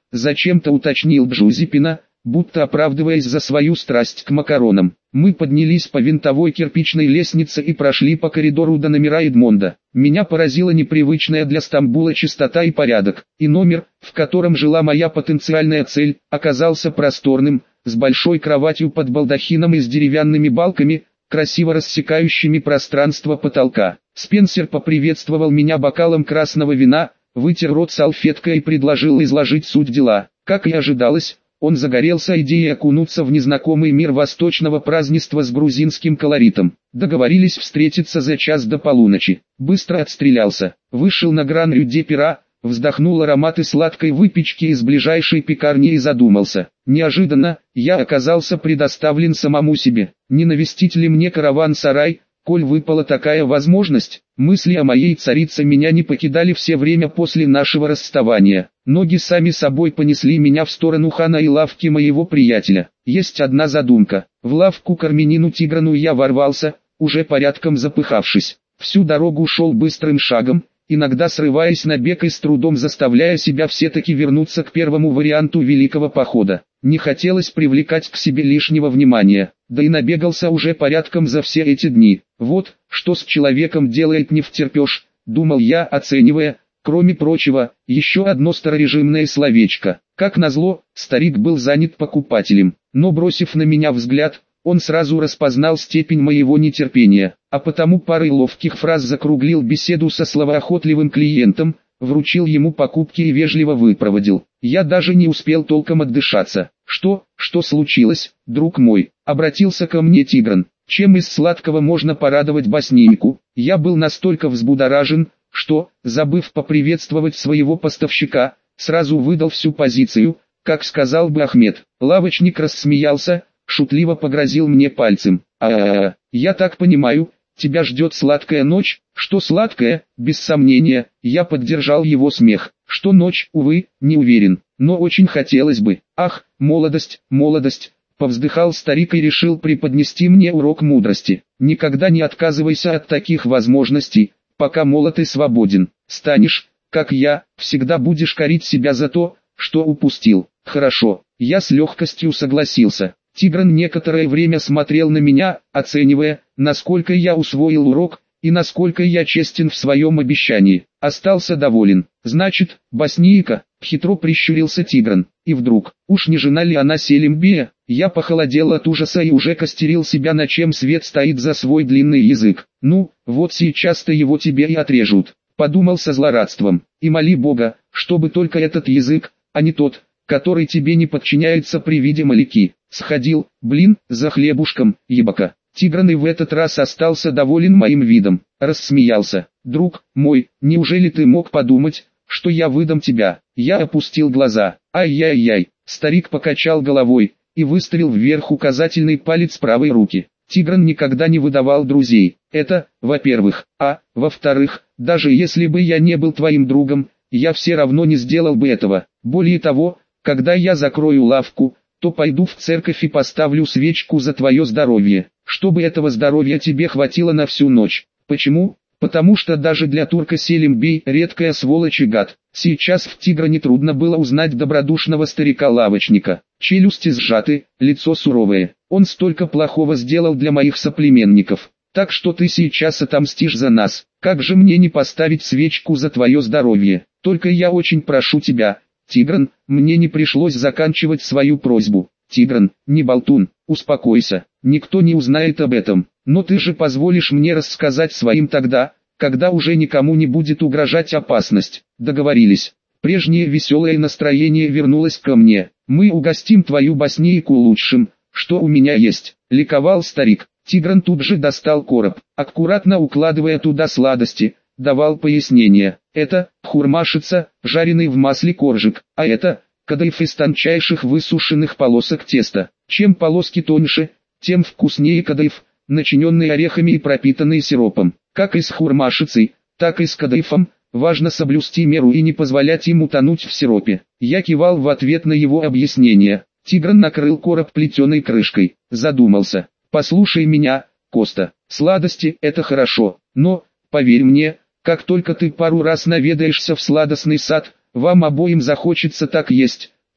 зачем-то уточнил Бжузипина, будто оправдываясь за свою страсть к макаронам. Мы поднялись по винтовой кирпичной лестнице и прошли по коридору до номера Эдмонда. Меня поразила непривычная для Стамбула чистота и порядок, и номер, в котором жила моя потенциальная цель, оказался просторным, с большой кроватью под балдахином и с деревянными балками, красиво рассекающими пространство потолка. Спенсер поприветствовал меня бокалом красного вина, вытер рот салфеткой и предложил изложить суть дела. Как и ожидалось, он загорелся идеей окунуться в незнакомый мир восточного празднества с грузинским колоритом. Договорились встретиться за час до полуночи. Быстро отстрелялся. Вышел на Гран-Рю-де-Пера, вздохнул ароматы сладкой выпечки из ближайшей пекарни и задумался. Неожиданно, я оказался предоставлен самому себе. Не навестить ли мне караван-сарай, коль выпала такая возможность? Мысли о моей царице меня не покидали все время после нашего расставания. Ноги сами собой понесли меня в сторону хана и лавки моего приятеля. Есть одна задумка. В лавку к армянину Тиграну я ворвался, уже порядком запыхавшись. Всю дорогу шел быстрым шагом, иногда срываясь на бег и с трудом заставляя себя все-таки вернуться к первому варианту великого похода. Не хотелось привлекать к себе лишнего внимания, да и набегался уже порядком за все эти дни. Вот, что с человеком делает невтерпеж, думал я, оценивая, кроме прочего, еще одно старорежимное словечко. Как назло, старик был занят покупателем, но бросив на меня взгляд, он сразу распознал степень моего нетерпения, а потому парой ловких фраз закруглил беседу со словоохотливым клиентом, вручил ему покупки и вежливо выпроводил. Я даже не успел толком отдышаться. «Что, что случилось, друг мой?» — обратился ко мне Тигран. «Чем из сладкого можно порадовать боснийку?» Я был настолько взбудоражен, что, забыв поприветствовать своего поставщика, сразу выдал всю позицию, как сказал бы Ахмед. Лавочник рассмеялся, шутливо погрозил мне пальцем. «А-а-а, я так понимаю, тебя ждет сладкая ночь?» «Что сладкая?» Без сомнения, я поддержал его смех. «Что ночь?» Увы, не уверен, но очень хотелось бы. «Ах, молодость, молодость!» Повздыхал старик и решил преподнести мне урок мудрости. «Никогда не отказывайся от таких возможностей, пока молод и свободен. Станешь, как я, всегда будешь корить себя за то, что упустил». «Хорошо», я с легкостью согласился. Тигран некоторое время смотрел на меня, оценивая, насколько я усвоил урок, и насколько я честен в своем обещании. Остался доволен. «Значит, боснийка», — хитро прищурился Тигран. И вдруг, уж не жена ли она Селимбия? Я похолодел от ужаса и уже костерил себя, на чем свет стоит за свой длинный язык. «Ну, вот сейчас-то его тебе и отрежут», — подумал со злорадством. «И моли Бога, чтобы только этот язык, а не тот, который тебе не подчиняется при виде маляки, сходил, блин, за хлебушком, ебака». Тигран и в этот раз остался доволен моим видом, рассмеялся. «Друг мой, неужели ты мог подумать, что я выдам тебя?» Я опустил глаза. «Ай-яй-яй», старик покачал головой и выставил вверх указательный палец правой руки. Тигран никогда не выдавал друзей. Это, во-первых, а, во-вторых, даже если бы я не был твоим другом, я все равно не сделал бы этого. Более того, когда я закрою лавку, то пойду в церковь и поставлю свечку за твое здоровье, чтобы этого здоровья тебе хватило на всю ночь. Почему? Потому что даже для турка Селимбей редкая сволочь и гад. Сейчас в Тигране трудно было узнать добродушного старика-лавочника. Челюсти сжаты, лицо суровое. Он столько плохого сделал для моих соплеменников. Так что ты сейчас отомстишь за нас. Как же мне не поставить свечку за твое здоровье? Только я очень прошу тебя, Тигран, мне не пришлось заканчивать свою просьбу. Тигран, не болтун, успокойся, никто не узнает об этом. Но ты же позволишь мне рассказать своим тогда, когда уже никому не будет угрожать опасность. Договорились. Прежнее веселое настроение вернулось ко мне. Мы угостим твою боснийку лучшим, что у меня есть. Ликовал старик. Тигран тут же достал короб, аккуратно укладывая туда сладости, давал пояснение. Это хурмашица, жареный в масле коржик, а это кадайф из тончайших высушенных полосок теста. Чем полоски тоньше, тем вкуснее кадайф, начиненный орехами и пропитанный сиропом. Как и с хурмашицей, так и с кадайфом, важно соблюсти меру и не позволять им утонуть в сиропе. Я кивал в ответ на его объяснение. Тигран накрыл короб плетеной крышкой, задумался. «Послушай меня, Коста, сладости – это хорошо, но, поверь мне, как только ты пару раз наведаешься в сладостный сад, вам обоим захочется так есть,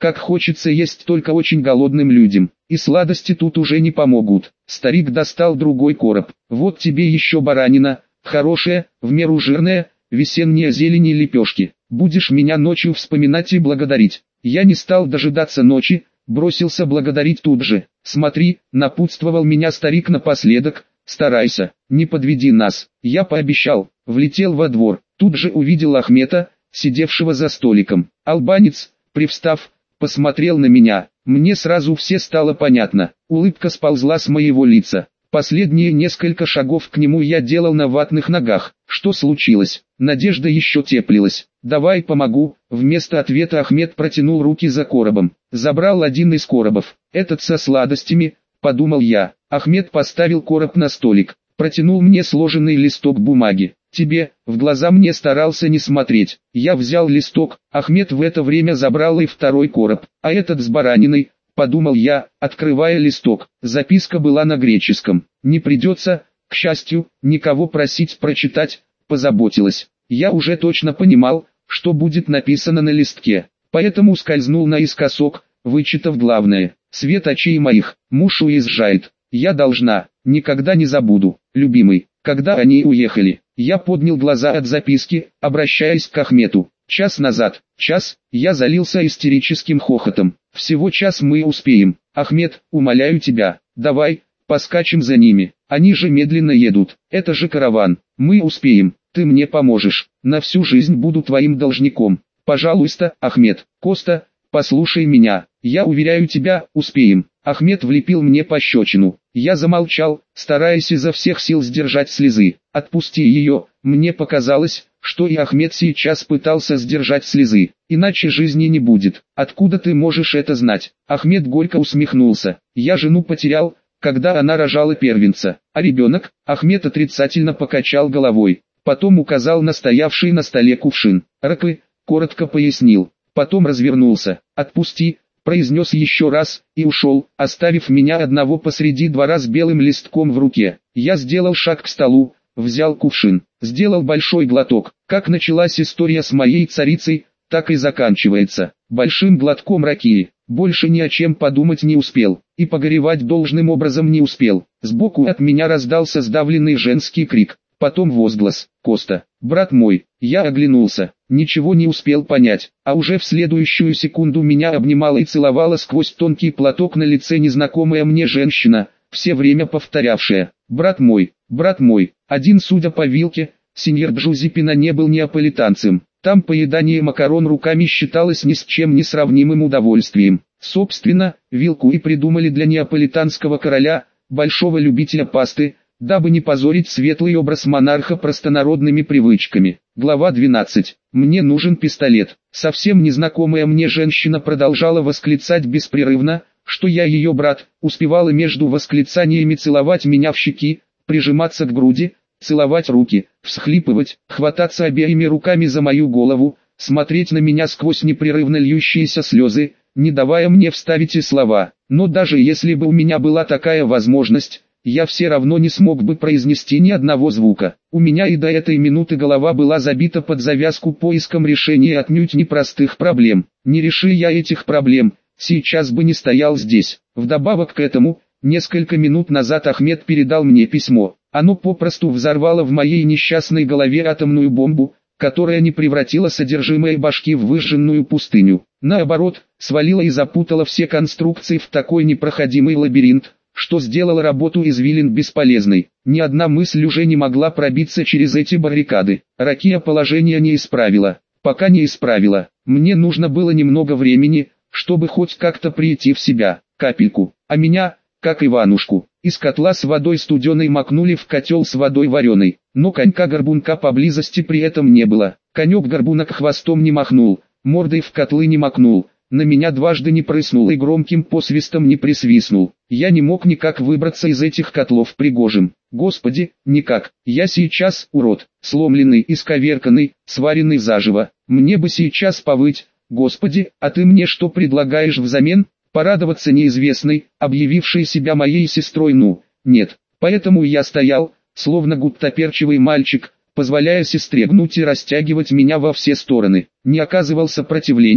как хочется есть только очень голодным людям, и сладости тут уже не помогут. Старик достал другой короб. Вот тебе еще баранина, хорошая, в меру жирная, весенняя зелень и лепешки. Будешь меня ночью вспоминать и благодарить. Я не стал дожидаться ночи, бросился благодарить тут же. Смотри, напутствовал меня старик напоследок, старайся, не подведи нас. Я пообещал, влетел во двор, тут же увидел Ахмета, сидевшего за столиком. Албанец, привстав, посмотрел на меня. Мне сразу все стало понятно. Улыбка сползла с моего лица. Последние несколько шагов к нему я делал на ватных ногах. Что случилось? Надежда еще теплилась. «Давай помогу». Вместо ответа Ахмет протянул руки за коробом. Забрал один из коробов. «Этот со сладостями», подумал я. Ахмет поставил короб на столик. Протянул мне сложенный листок бумаги. «Тебе». В глаза мне старался не смотреть. Я взял листок. Ахмет в это время забрал и второй короб. А этот с бараниной, подумал я, открывая листок. Записка была на греческом. Не придется, к счастью, никого просить прочитать, позаботилась. Я уже точно понимал, что будет написано на листке. Поэтому скользнул наискосок, вычитав главное. Свет очей моих, муж уезжает. Я должна, никогда не забуду, любимый. Когда они уехали, я поднял глаза от записки, обращаясь к Ахмету. Час назад, час, я залился истерическим хохотом. Всего час мы успеем. Ахмет, умоляю тебя, давай, поскачем за ними. Они же медленно едут, это же караван. Мы успеем, ты мне поможешь. На всю жизнь буду твоим должником. Пожалуйста, Ахмет. Коста, послушай меня, я уверяю тебя, успеем. Ахмет влепил мне пощечину. Я замолчал, стараясь изо всех сил сдержать слезы. Отпусти ее, мне показалось, что и Ахмет сейчас пытался сдержать слезы. Иначе жизни не будет. Откуда ты можешь это знать? Ахмет горько усмехнулся. Я жену потерял, когда она рожала первенца. А ребенок? Ахмет отрицательно покачал головой. Потом указал на стоявший на столе кувшин. Ракы, коротко пояснил. Потом развернулся. Отпусти, произнес еще раз, и ушел, оставив меня одного посреди двора с белым листком в руке. Я сделал шаг к столу, взял кувшин, сделал большой глоток. Как началась история с моей царицей, так и заканчивается. Большим глотком ракии. Больше ни о чем подумать не успел, и погоревать должным образом не успел. Сбоку от меня раздался сдавленный женский крик. Потом возглас: «Коста, брат мой!» Я оглянулся, ничего не успел понять, а уже в следующую секунду меня обнимала и целовала сквозь тонкий платок на лице незнакомая мне женщина, все время повторявшая: «Брат мой, брат мой!» Один, судя по вилке, сеньор Джузеппино не был неаполитанцем. Там поедание макарон руками считалось ни с чем не сравнимым удовольствием. Собственно, вилку и придумали для неаполитанского короля, большого любителя пасты, дабы не позорить светлый образ монарха простонародными привычками. Глава двенадцать. «Мне нужен пистолет». Совсем незнакомая мне женщина продолжала восклицать беспрерывно, что я ее брат, успевала между восклицаниями целовать меня в щеки, прижиматься к груди, целовать руки, всхлипывать, хвататься обеими руками за мою голову, смотреть на меня сквозь непрерывно льющиеся слезы, не давая мне вставить и слова. Но даже если бы у меня была такая возможность, я все равно не смог бы произнести ни одного звука. У меня и до этой минуты голова была забита под завязку поиском решения отнюдь непростых проблем. Не реши я этих проблем, сейчас бы не стоял здесь. Вдобавок к этому, несколько минут назад Ахмет передал мне письмо. Оно попросту взорвало в моей несчастной голове атомную бомбу, которая не превратила содержимое башки в выжженную пустыню. Наоборот, свалила и запутала все конструкции в такой непроходимый лабиринт, что сделало работу извилин бесполезной. Ни одна мысль уже не могла пробиться через эти баррикады. Ракия положение не исправила. Пока не исправила. Мне нужно было немного времени, чтобы хоть как-то прийти в себя. Капельку. А меня, как Иванушку, из котла с водой студеной макнули в котел с водой вареной. Но конька-горбунка поблизости при этом не было. Конек-горбунок хвостом не махнул, мордой в котлы не макнул, на меня дважды не прыснул и громким посвистом не присвистнул. Я не мог никак выбраться из этих котлов пригожим. Господи, никак. Я сейчас урод, сломленный, исковерканный, сваренный заживо. Мне бы сейчас повыть: «Господи, а ты мне что предлагаешь взамен?» Порадоваться неизвестной, объявившей себя моей сестрой, ну, нет. Поэтому я стоял, словно гуттаперчивый мальчик, позволяя сестре гнуть и растягивать меня во все стороны. Не оказывал сопротивления,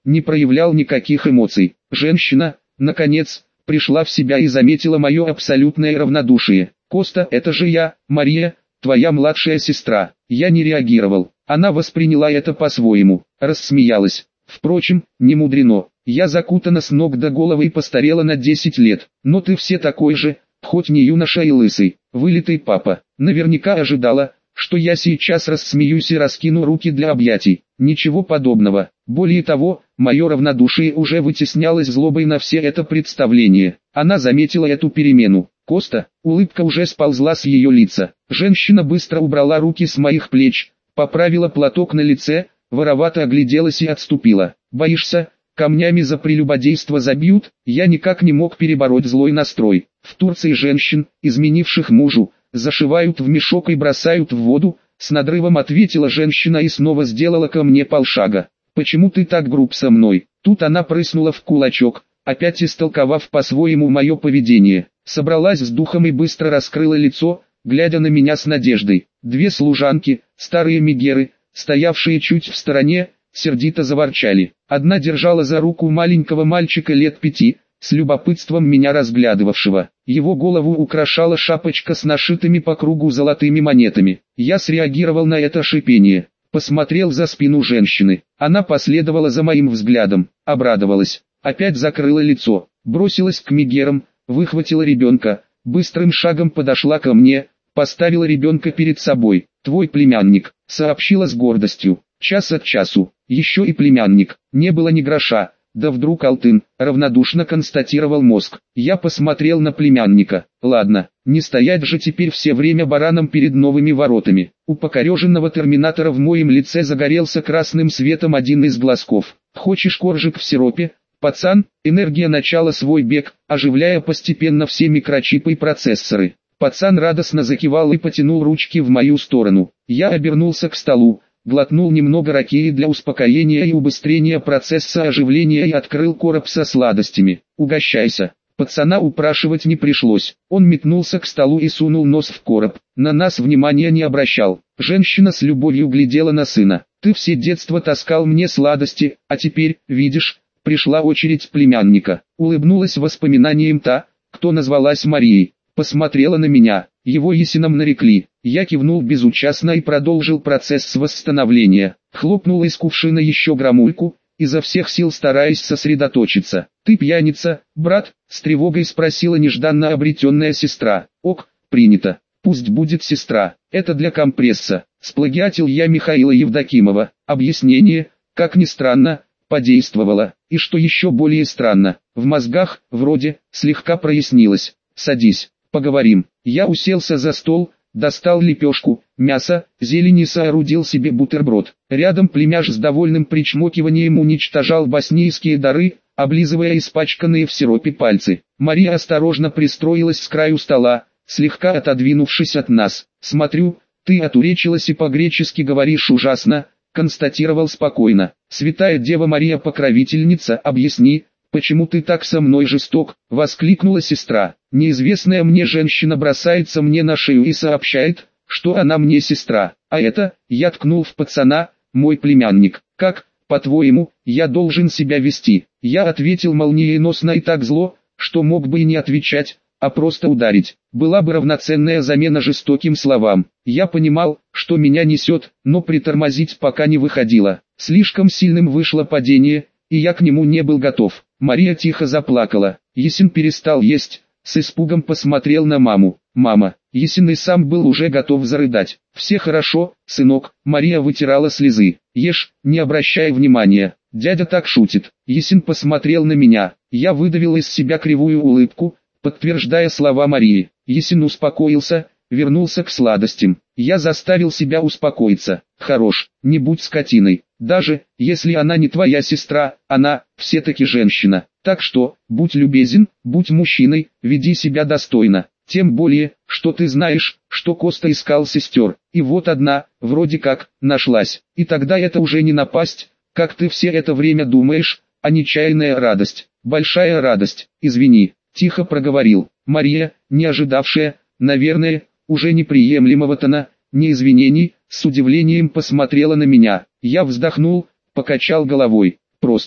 не проявлял никаких эмоций. Женщина, наконец, пришла в себя и заметила мое абсолютное равнодушие. «Коста, это же я, Мария, твоя младшая сестра». Я не реагировал. Она восприняла это по-своему, рассмеялась. Впрочем, не мудрено. Я закутана с ног до головы и постарела на десять лет. Но ты все такой же, хоть не юноша и лысый, вылитый папа. Наверняка ожидала, что я сейчас рассмеюсь и раскину руки для объятий. Ничего подобного. Более того, мое равнодушие уже вытеснялось злобой на все это представление. Она заметила эту перемену. «Коста», улыбка уже сползла с ее лица. Женщина быстро убрала руки с моих плеч, поправила платок на лице, воровато огляделась и отступила. «Боишься? Камнями за прелюбодейство забьют?» Я никак не мог перебороть злой настрой. В Турции женщин, изменивших мужу, зашивают в мешок и бросают в воду, с надрывом ответила женщина и снова сделала ко мне полшага. «Почему ты так груб со мной?» Тут она прыснула в кулачок, опять истолковав по-своему мое поведение. Собралась с духом и быстро раскрыла лицо, глядя на меня с надеждой. Две служанки, старые мегеры, стоявшие чуть в стороне, сердито заворчали. Одна держала за руку маленького мальчика лет пяти, с любопытством меня разглядывавшего. Его голову украшала шапочка с нашитыми по кругу золотыми монетами. Я среагировал на это шипение. Посмотрел за спину женщины. Она последовала за моим взглядом, обрадовалась. Опять закрыла лицо, бросилась к мегерам, выхватила ребенка, быстрым шагом подошла ко мне, поставила ребенка перед собой. «Твой племянник», — сообщила с гордостью. Час от часу, еще и племянник, не было ни гроша. Да вдруг алтын, равнодушно констатировал мозг. Я посмотрел на племянника. Ладно, не стоять же теперь все время бараном перед новыми воротами. У покореженного терминатора в моем лице загорелся красным светом один из глазков. «Хочешь коржик в сиропе?» «Пацан», энергия начала свой бег, оживляя постепенно все микрочипы и процессоры. Пацан радостно закивал и потянул ручки в мою сторону. Я обернулся к столу, глотнул немного ракеи для успокоения и убыстрения процесса оживления и открыл короб со сладостями. «Угощайся». Пацана упрашивать не пришлось. Он метнулся к столу и сунул нос в короб. На нас внимания не обращал. Женщина с любовью глядела на сына. «Ты все детство таскал мне сладости, а теперь, видишь, пришла очередь племянника». Улыбнулась воспоминанием та, кто назвалась Марией. Посмотрела на меня. Его Есином нарекли. Я кивнул безучастно и продолжил процесс восстановления. Хлопнула из кувшина еще грамульку, изо всех сил стараясь сосредоточиться. «Ты пьяница, брат?» — с тревогой спросила нежданно обретенная сестра. «Ок, принято. Пусть будет сестра. Это для компресса». Сплагиатил я Михаила Евдокимова. Объяснение, как ни странно, подействовало. И что еще более странно, в мозгах, вроде, слегка прояснилось. «Садись, поговорим». Я уселся за стол, достал лепешку, мясо, зелень и соорудил себе бутерброд. Рядом племяш с довольным причмокиванием уничтожал боснийские дары, облизывая испачканные в сиропе пальцы. Мария осторожно пристроилась с краю стола, слегка отодвинувшись от нас. «Смотрю, ты отуречилась и по-гречески говоришь ужасно», — констатировал спокойно. «Святая Дева Мария Покровительница, объясни, почему ты так со мной жесток?» — воскликнула сестра. Неизвестная мне женщина бросается мне на шею и сообщает, что она мне сестра. А это, я ткнул в пацана, мой племянник. «Как, по-твоему, я должен себя вести?» Я ответил молниеносно и так зло, что мог бы и не отвечать, а просто ударить. Была бы равноценная замена жестоким словам. Я понимал, что меня несет, но притормозить пока не выходило. Слишком сильным вышло падение, и я к нему не был готов. Мария тихо заплакала. Есин перестал есть, с испугом посмотрел на маму. «Мама». Есин и сам был уже готов зарыдать. «Все хорошо, сынок». Мария вытирала слезы. «Ешь, не обращай внимания. Дядя так шутит». Есин посмотрел на меня. Я выдавил из себя кривую улыбку, подтверждая слова Марии. Есин успокоился, вернулся к сладостям. Я заставил себя успокоиться. «Хорош, не будь скотиной. Даже, если она не твоя сестра, она, все-таки женщина. Так что, будь любезен, будь мужчиной, веди себя достойно. Тем более, что ты знаешь, что Коста искал сестер. И вот одна, вроде как, нашлась. И тогда это уже не напасть, как ты все это время думаешь, а нечаянная радость. Большая радость, извини», — тихо проговорил. Мария, не ожидавшая, наверное, уже неприемлемого тона, не извинений, с удивлением посмотрела на меня. Я вздохнул, покачал головой. «Просто,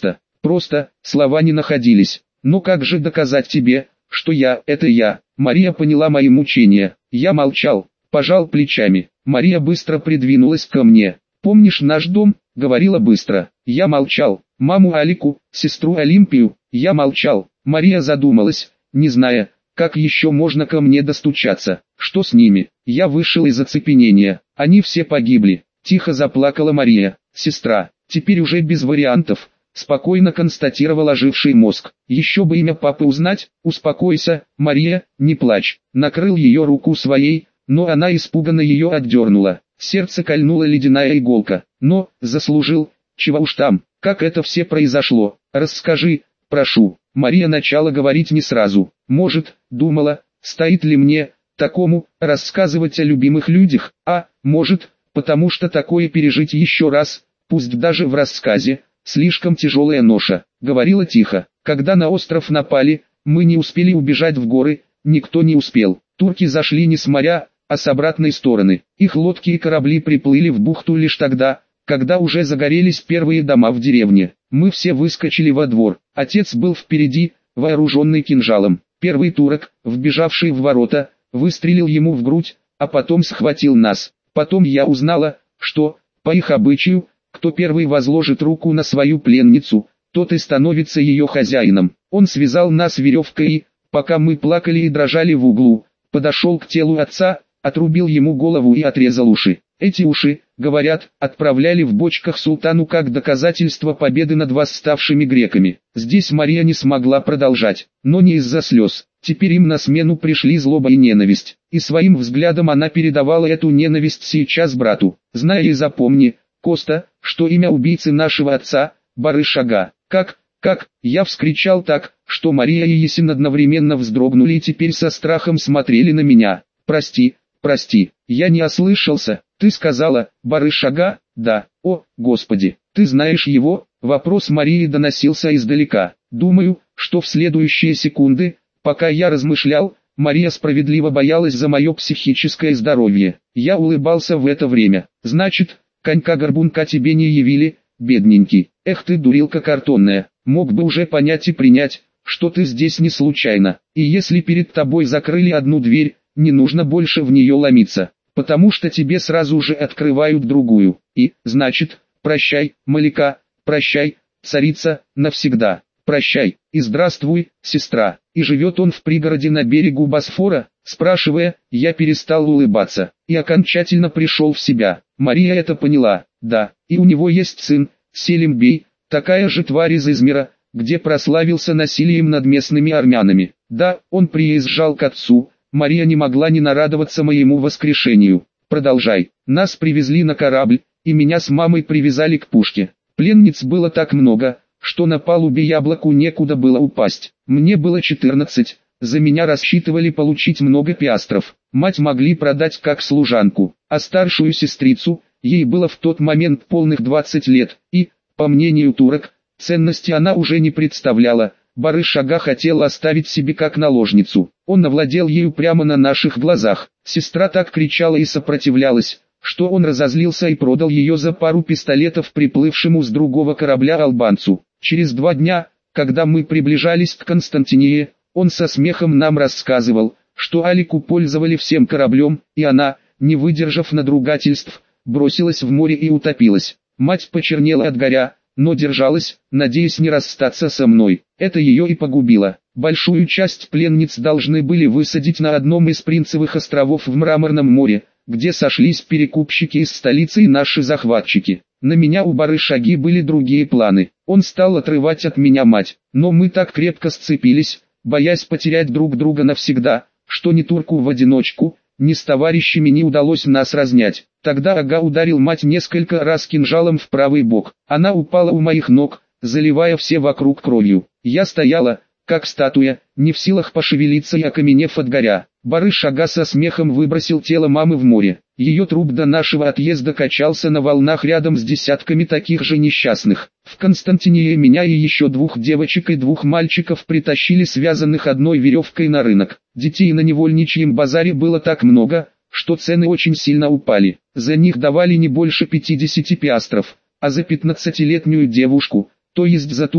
Просто, слова не находились. Но как же доказать тебе, что я, это я? Мария поняла мои мучения. Я молчал, пожал плечами. Мария быстро придвинулась ко мне. «Помнишь наш дом?» — говорила быстро. Я молчал. «Маму Алику, сестру Олимпию?» Я молчал. Мария задумалась, не зная, как еще можно ко мне достучаться. Что с ними? Я вышел из оцепенения. Они все погибли. Тихо заплакала Мария. «Сестра, теперь уже без вариантов», — спокойно констатировал оживший мозг. «Еще бы имя папы узнать?» «Успокойся, Мария, не плачь». Накрыл ее руку своей, но она испуганно ее отдернула. Сердце кольнула ледяная иголка. «Но, заслужил, чего уж там, как это все произошло? Расскажи, прошу». Мария начала говорить не сразу. Может, думала, стоит ли мне, такому, рассказывать о любимых людях, а, может, потому что такое пережить еще раз, пусть даже в рассказе, слишком тяжелая ноша. Говорила тихо. Когда на остров напали, мы не успели убежать в горы, никто не успел. Турки зашли не с моря, а с обратной стороны. Их лодки и корабли приплыли в бухту лишь тогда, когда уже загорелись первые дома в деревне. Мы все выскочили во двор. Отец был впереди, вооруженный кинжалом. Первый турок, вбежавший в ворота, выстрелил ему в грудь, а потом схватил нас. Потом я узнала, что, по их обычаю, кто первый возложит руку на свою пленницу, тот и становится ее хозяином. Он связал нас веревкой и, пока мы плакали и дрожали в углу, подошел к телу отца, отрубил ему голову и отрезал уши. Эти уши, говорят, отправляли в бочках султану как доказательство победы над восставшими греками. Здесь Мария не смогла продолжать, но не из-за слез. Теперь им на смену пришли злоба и ненависть. И своим взглядом она передавала эту ненависть сейчас брату. Знай и запомни, Коста, что имя убийцы нашего отца – Барыш-ага. Как, как, я вскричал так, что Мария и Есин одновременно вздрогнули и теперь со страхом смотрели на меня. Прости, прости, я не ослышался. Ты сказала, Барыш-ага? Да. О, Господи, ты знаешь его? Вопрос Марии доносился издалека. Думаю, что в следующие секунды, пока я размышлял, Мария справедливо боялась за мое психическое здоровье. Я улыбался в это время. Значит, конька-горбунка тебе не явили, бедненький. Эх ты, дурилка картонная, мог бы уже понять и принять, что ты здесь не случайно. И если перед тобой закрыли одну дверь, не нужно больше в нее ломиться, потому что тебе сразу же открывают другую. И, значит, прощай, Малика, прощай, царица, навсегда. Прощай, и здравствуй, сестра. И живет он в пригороде на берегу Босфора? Спрашивая, я перестал улыбаться, и окончательно пришел в себя. Мария это поняла, да, и у него есть сын, Селим Бей, такая же тварь из Измира, где прославился насилием над местными армянами. Да, он приезжал к отцу. Мария не могла не нарадоваться моему воскрешению. Продолжай. Нас привезли на корабль, и меня с мамой привязали к пушке. Пленниц было так много, что на палубе яблоку некуда было упасть. Мне было четырнадцать, за меня рассчитывали получить много пиастров. Мать могли продать как служанку, а старшую сестрицу, ей было в тот момент полных двадцать лет, и, по мнению турок, ценности она уже не представляла. Барыш-ага хотел оставить себе как наложницу. Он навладел ею прямо на наших глазах. Сестра так кричала и сопротивлялась, что он разозлился и продал ее за пару пистолетов приплывшему с другого корабля албанцу. Через два дня, когда мы приближались к Константиние, он со смехом нам рассказывал, что Алику пользовали всем кораблем, и она, не выдержав надругательств, бросилась в море и утопилась. Мать почернела от горя, но держалась, надеясь не расстаться со мной. Это ее и погубило. Большую часть пленниц должны были высадить на одном из Принцевых островов в Мраморном море, где сошлись перекупщики из столицы и наши захватчики. На меня у Барыш-аги были другие планы. Он стал отрывать от меня мать, но мы так крепко сцепились, боясь потерять друг друга навсегда, что ни турку в одиночку, ни с товарищами не удалось нас разнять. Тогда Ага ударил мать несколько раз кинжалом в правый бок. Она упала у моих ног, заливая все вокруг кровью. Я стояла, как статуя, не в силах пошевелиться и окаменев от горя. Барыш-ага со смехом выбросил тело мамы в море. Ее труп до нашего отъезда качался на волнах рядом с десятками таких же несчастных. В Константиние меня и еще двух девочек и двух мальчиков притащили связанных одной веревкой на рынок. Детей на невольничьем базаре было так много, что цены очень сильно упали. За них давали не больше пятидесяти пиастров, а за пятнадцатилетнюю девушку, то есть за ту,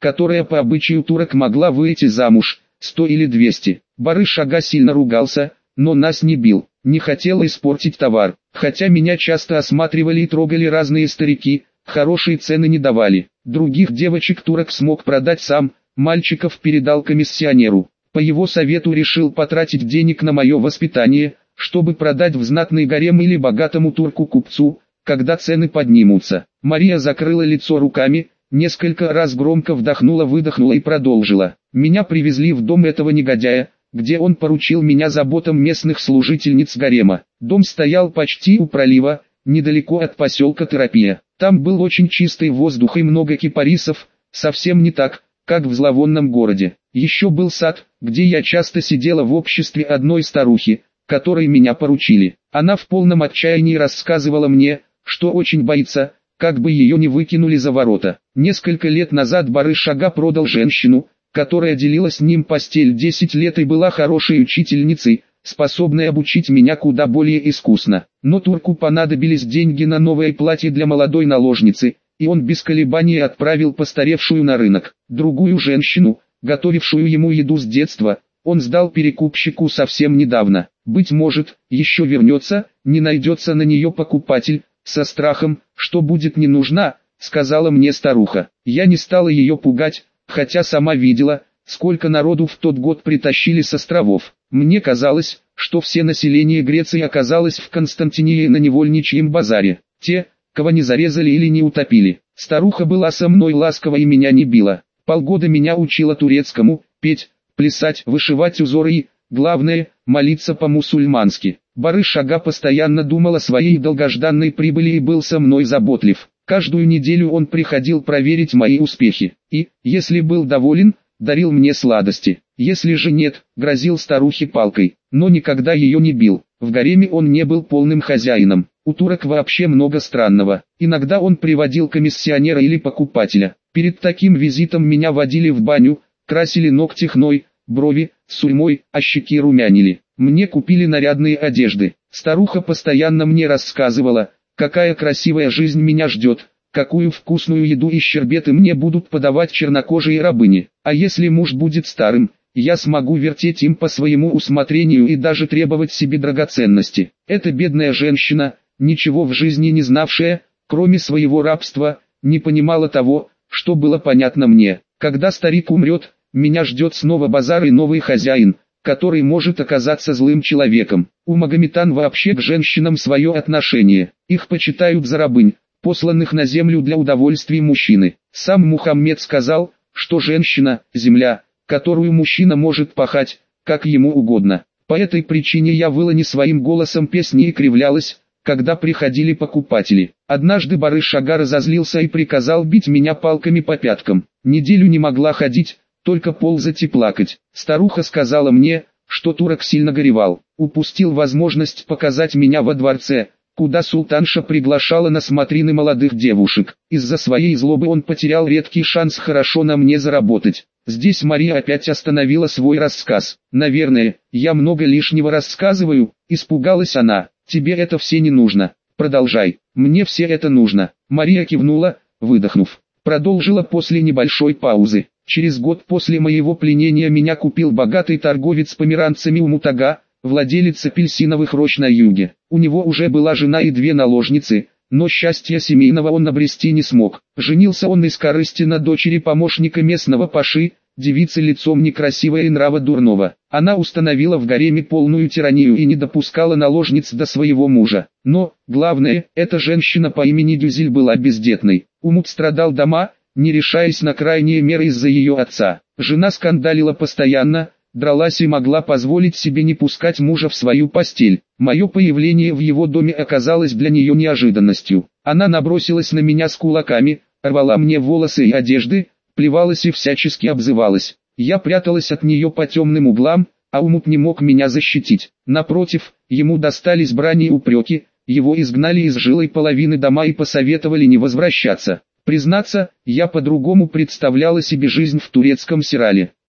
которая по обычаю турок могла выйти замуж, сто или двести. Барыш-ага сильно ругался, но нас не бил, не хотел испортить товар. Хотя меня часто осматривали и трогали разные старики, хорошие цены не давали. Других девочек турок смог продать сам, мальчиков передал комиссионеру. По его совету решил потратить денег на мое воспитание, чтобы продать в знатный гарем или богатому турку-купцу, когда цены поднимутся. Мария закрыла лицо руками, несколько раз громко вдохнула-выдохнула и продолжила. Меня привезли в дом этого негодяя, где он поручил меня заботам местных служительниц гарема. Дом стоял почти у пролива, недалеко от поселка Терапия. Там был очень чистый воздух и много кипарисов, совсем не так, как в зловонном городе. Еще был сад, где я часто сидела в обществе одной старухи, которой меня поручили. Она в полном отчаянии рассказывала мне, что очень боится, как бы ее не выкинули за ворота. Несколько лет назад Барыш-ага продал женщину, которая делила с ним постель десять лет и была хорошей учительницей, способной обучить меня куда более искусно. Но турку понадобились деньги на новое платье для молодой наложницы, и он без колебаний отправил постаревшую на рынок. Другую женщину, готовившую ему еду с детства, он сдал перекупщику совсем недавно. Быть может, еще вернется, не найдется на нее покупатель, со страхом, что будет не нужна, сказала мне старуха. Я не стала ее пугать, хотя сама видела, сколько народу в тот год притащили с островов. Мне казалось, что все население Греции оказалось в Константинии на невольничьем базаре. Те, кого не зарезали или не утопили. Старуха была со мной ласкова и меня не била. Полгода меня учила турецкому, петь, плясать, вышивать узоры и, главное, молиться по-мусульмански. Барыш-ага постоянно думал о своей долгожданной прибыли и был со мной заботлив. Каждую неделю он приходил проверить мои успехи, и, если был доволен, дарил мне сладости. Если же нет, грозил старухе палкой, но никогда ее не бил. В гареме он не был полным хозяином. У турок вообще много странного. Иногда он приводил комиссионера или покупателя. Перед таким визитом меня водили в баню, красили ногти хной, брови, сурьмой, а щеки румянили. Мне купили нарядные одежды. Старуха постоянно мне рассказывала, какая красивая жизнь меня ждет, какую вкусную еду и щербеты мне будут подавать чернокожие рабыни. А если муж будет старым, я смогу вертеть им по своему усмотрению и даже требовать себе драгоценности. Эта бедная женщина, ничего в жизни не знавшая, кроме своего рабства, не понимала того, что было понятно мне. Когда старик умрет, меня ждет снова базар и новый хозяин, который может оказаться злым человеком. У магометан вообще к женщинам свое отношение. Их почитают за рабынь, посланных на землю для удовольствия мужчины. Сам Мухаммед сказал, что женщина – земля, которую мужчина может пахать, как ему угодно. По этой причине я выла не своим голосом песни и кривлялась, когда приходили покупатели. Однажды Барыш-ага разозлился и приказал бить меня палками по пяткам. Неделю не могла ходить, только ползать и плакать. Старуха сказала мне, что турок сильно горевал. Упустил возможность показать меня во дворце, куда султанша приглашала на смотрины молодых девушек. Из-за своей злобы он потерял редкий шанс хорошо на мне заработать. Здесь Мария опять остановила свой рассказ. «Наверное, я много лишнего рассказываю», — испугалась она. «Тебе это все не нужно. Продолжай. Мне все это нужно». Мария кивнула, выдохнув. Продолжила после небольшой паузы. «Через год после моего пленения меня купил богатый торговец померанцами у Мутага, владелец апельсиновых рощ на юге. У него уже была жена и две наложницы, но счастья семейного он обрести не смог. Женился он из корысти на дочери помощника местного паши, девицы лицом некрасивая и нрава дурного. Она установила в гареме полную тиранию и не допускала наложниц до своего мужа. Но, главное, эта женщина по имени Дюзель была бездетной. Умут страдал дома, не решаясь на крайние меры из-за ее отца. Жена скандалила постоянно, дралась и могла позволить себе не пускать мужа в свою постель. Мое появление в его доме оказалось для нее неожиданностью. Она набросилась на меня с кулаками, рвала мне волосы и одежды, плевалась и всячески обзывалась. Я пряталась от нее по темным углам, а Умут не мог меня защитить. Напротив, ему достались брани и упреки, его изгнали из жилой половины дома и посоветовали не возвращаться. Признаться, я по-другому представляла себе жизнь в турецком Сирале.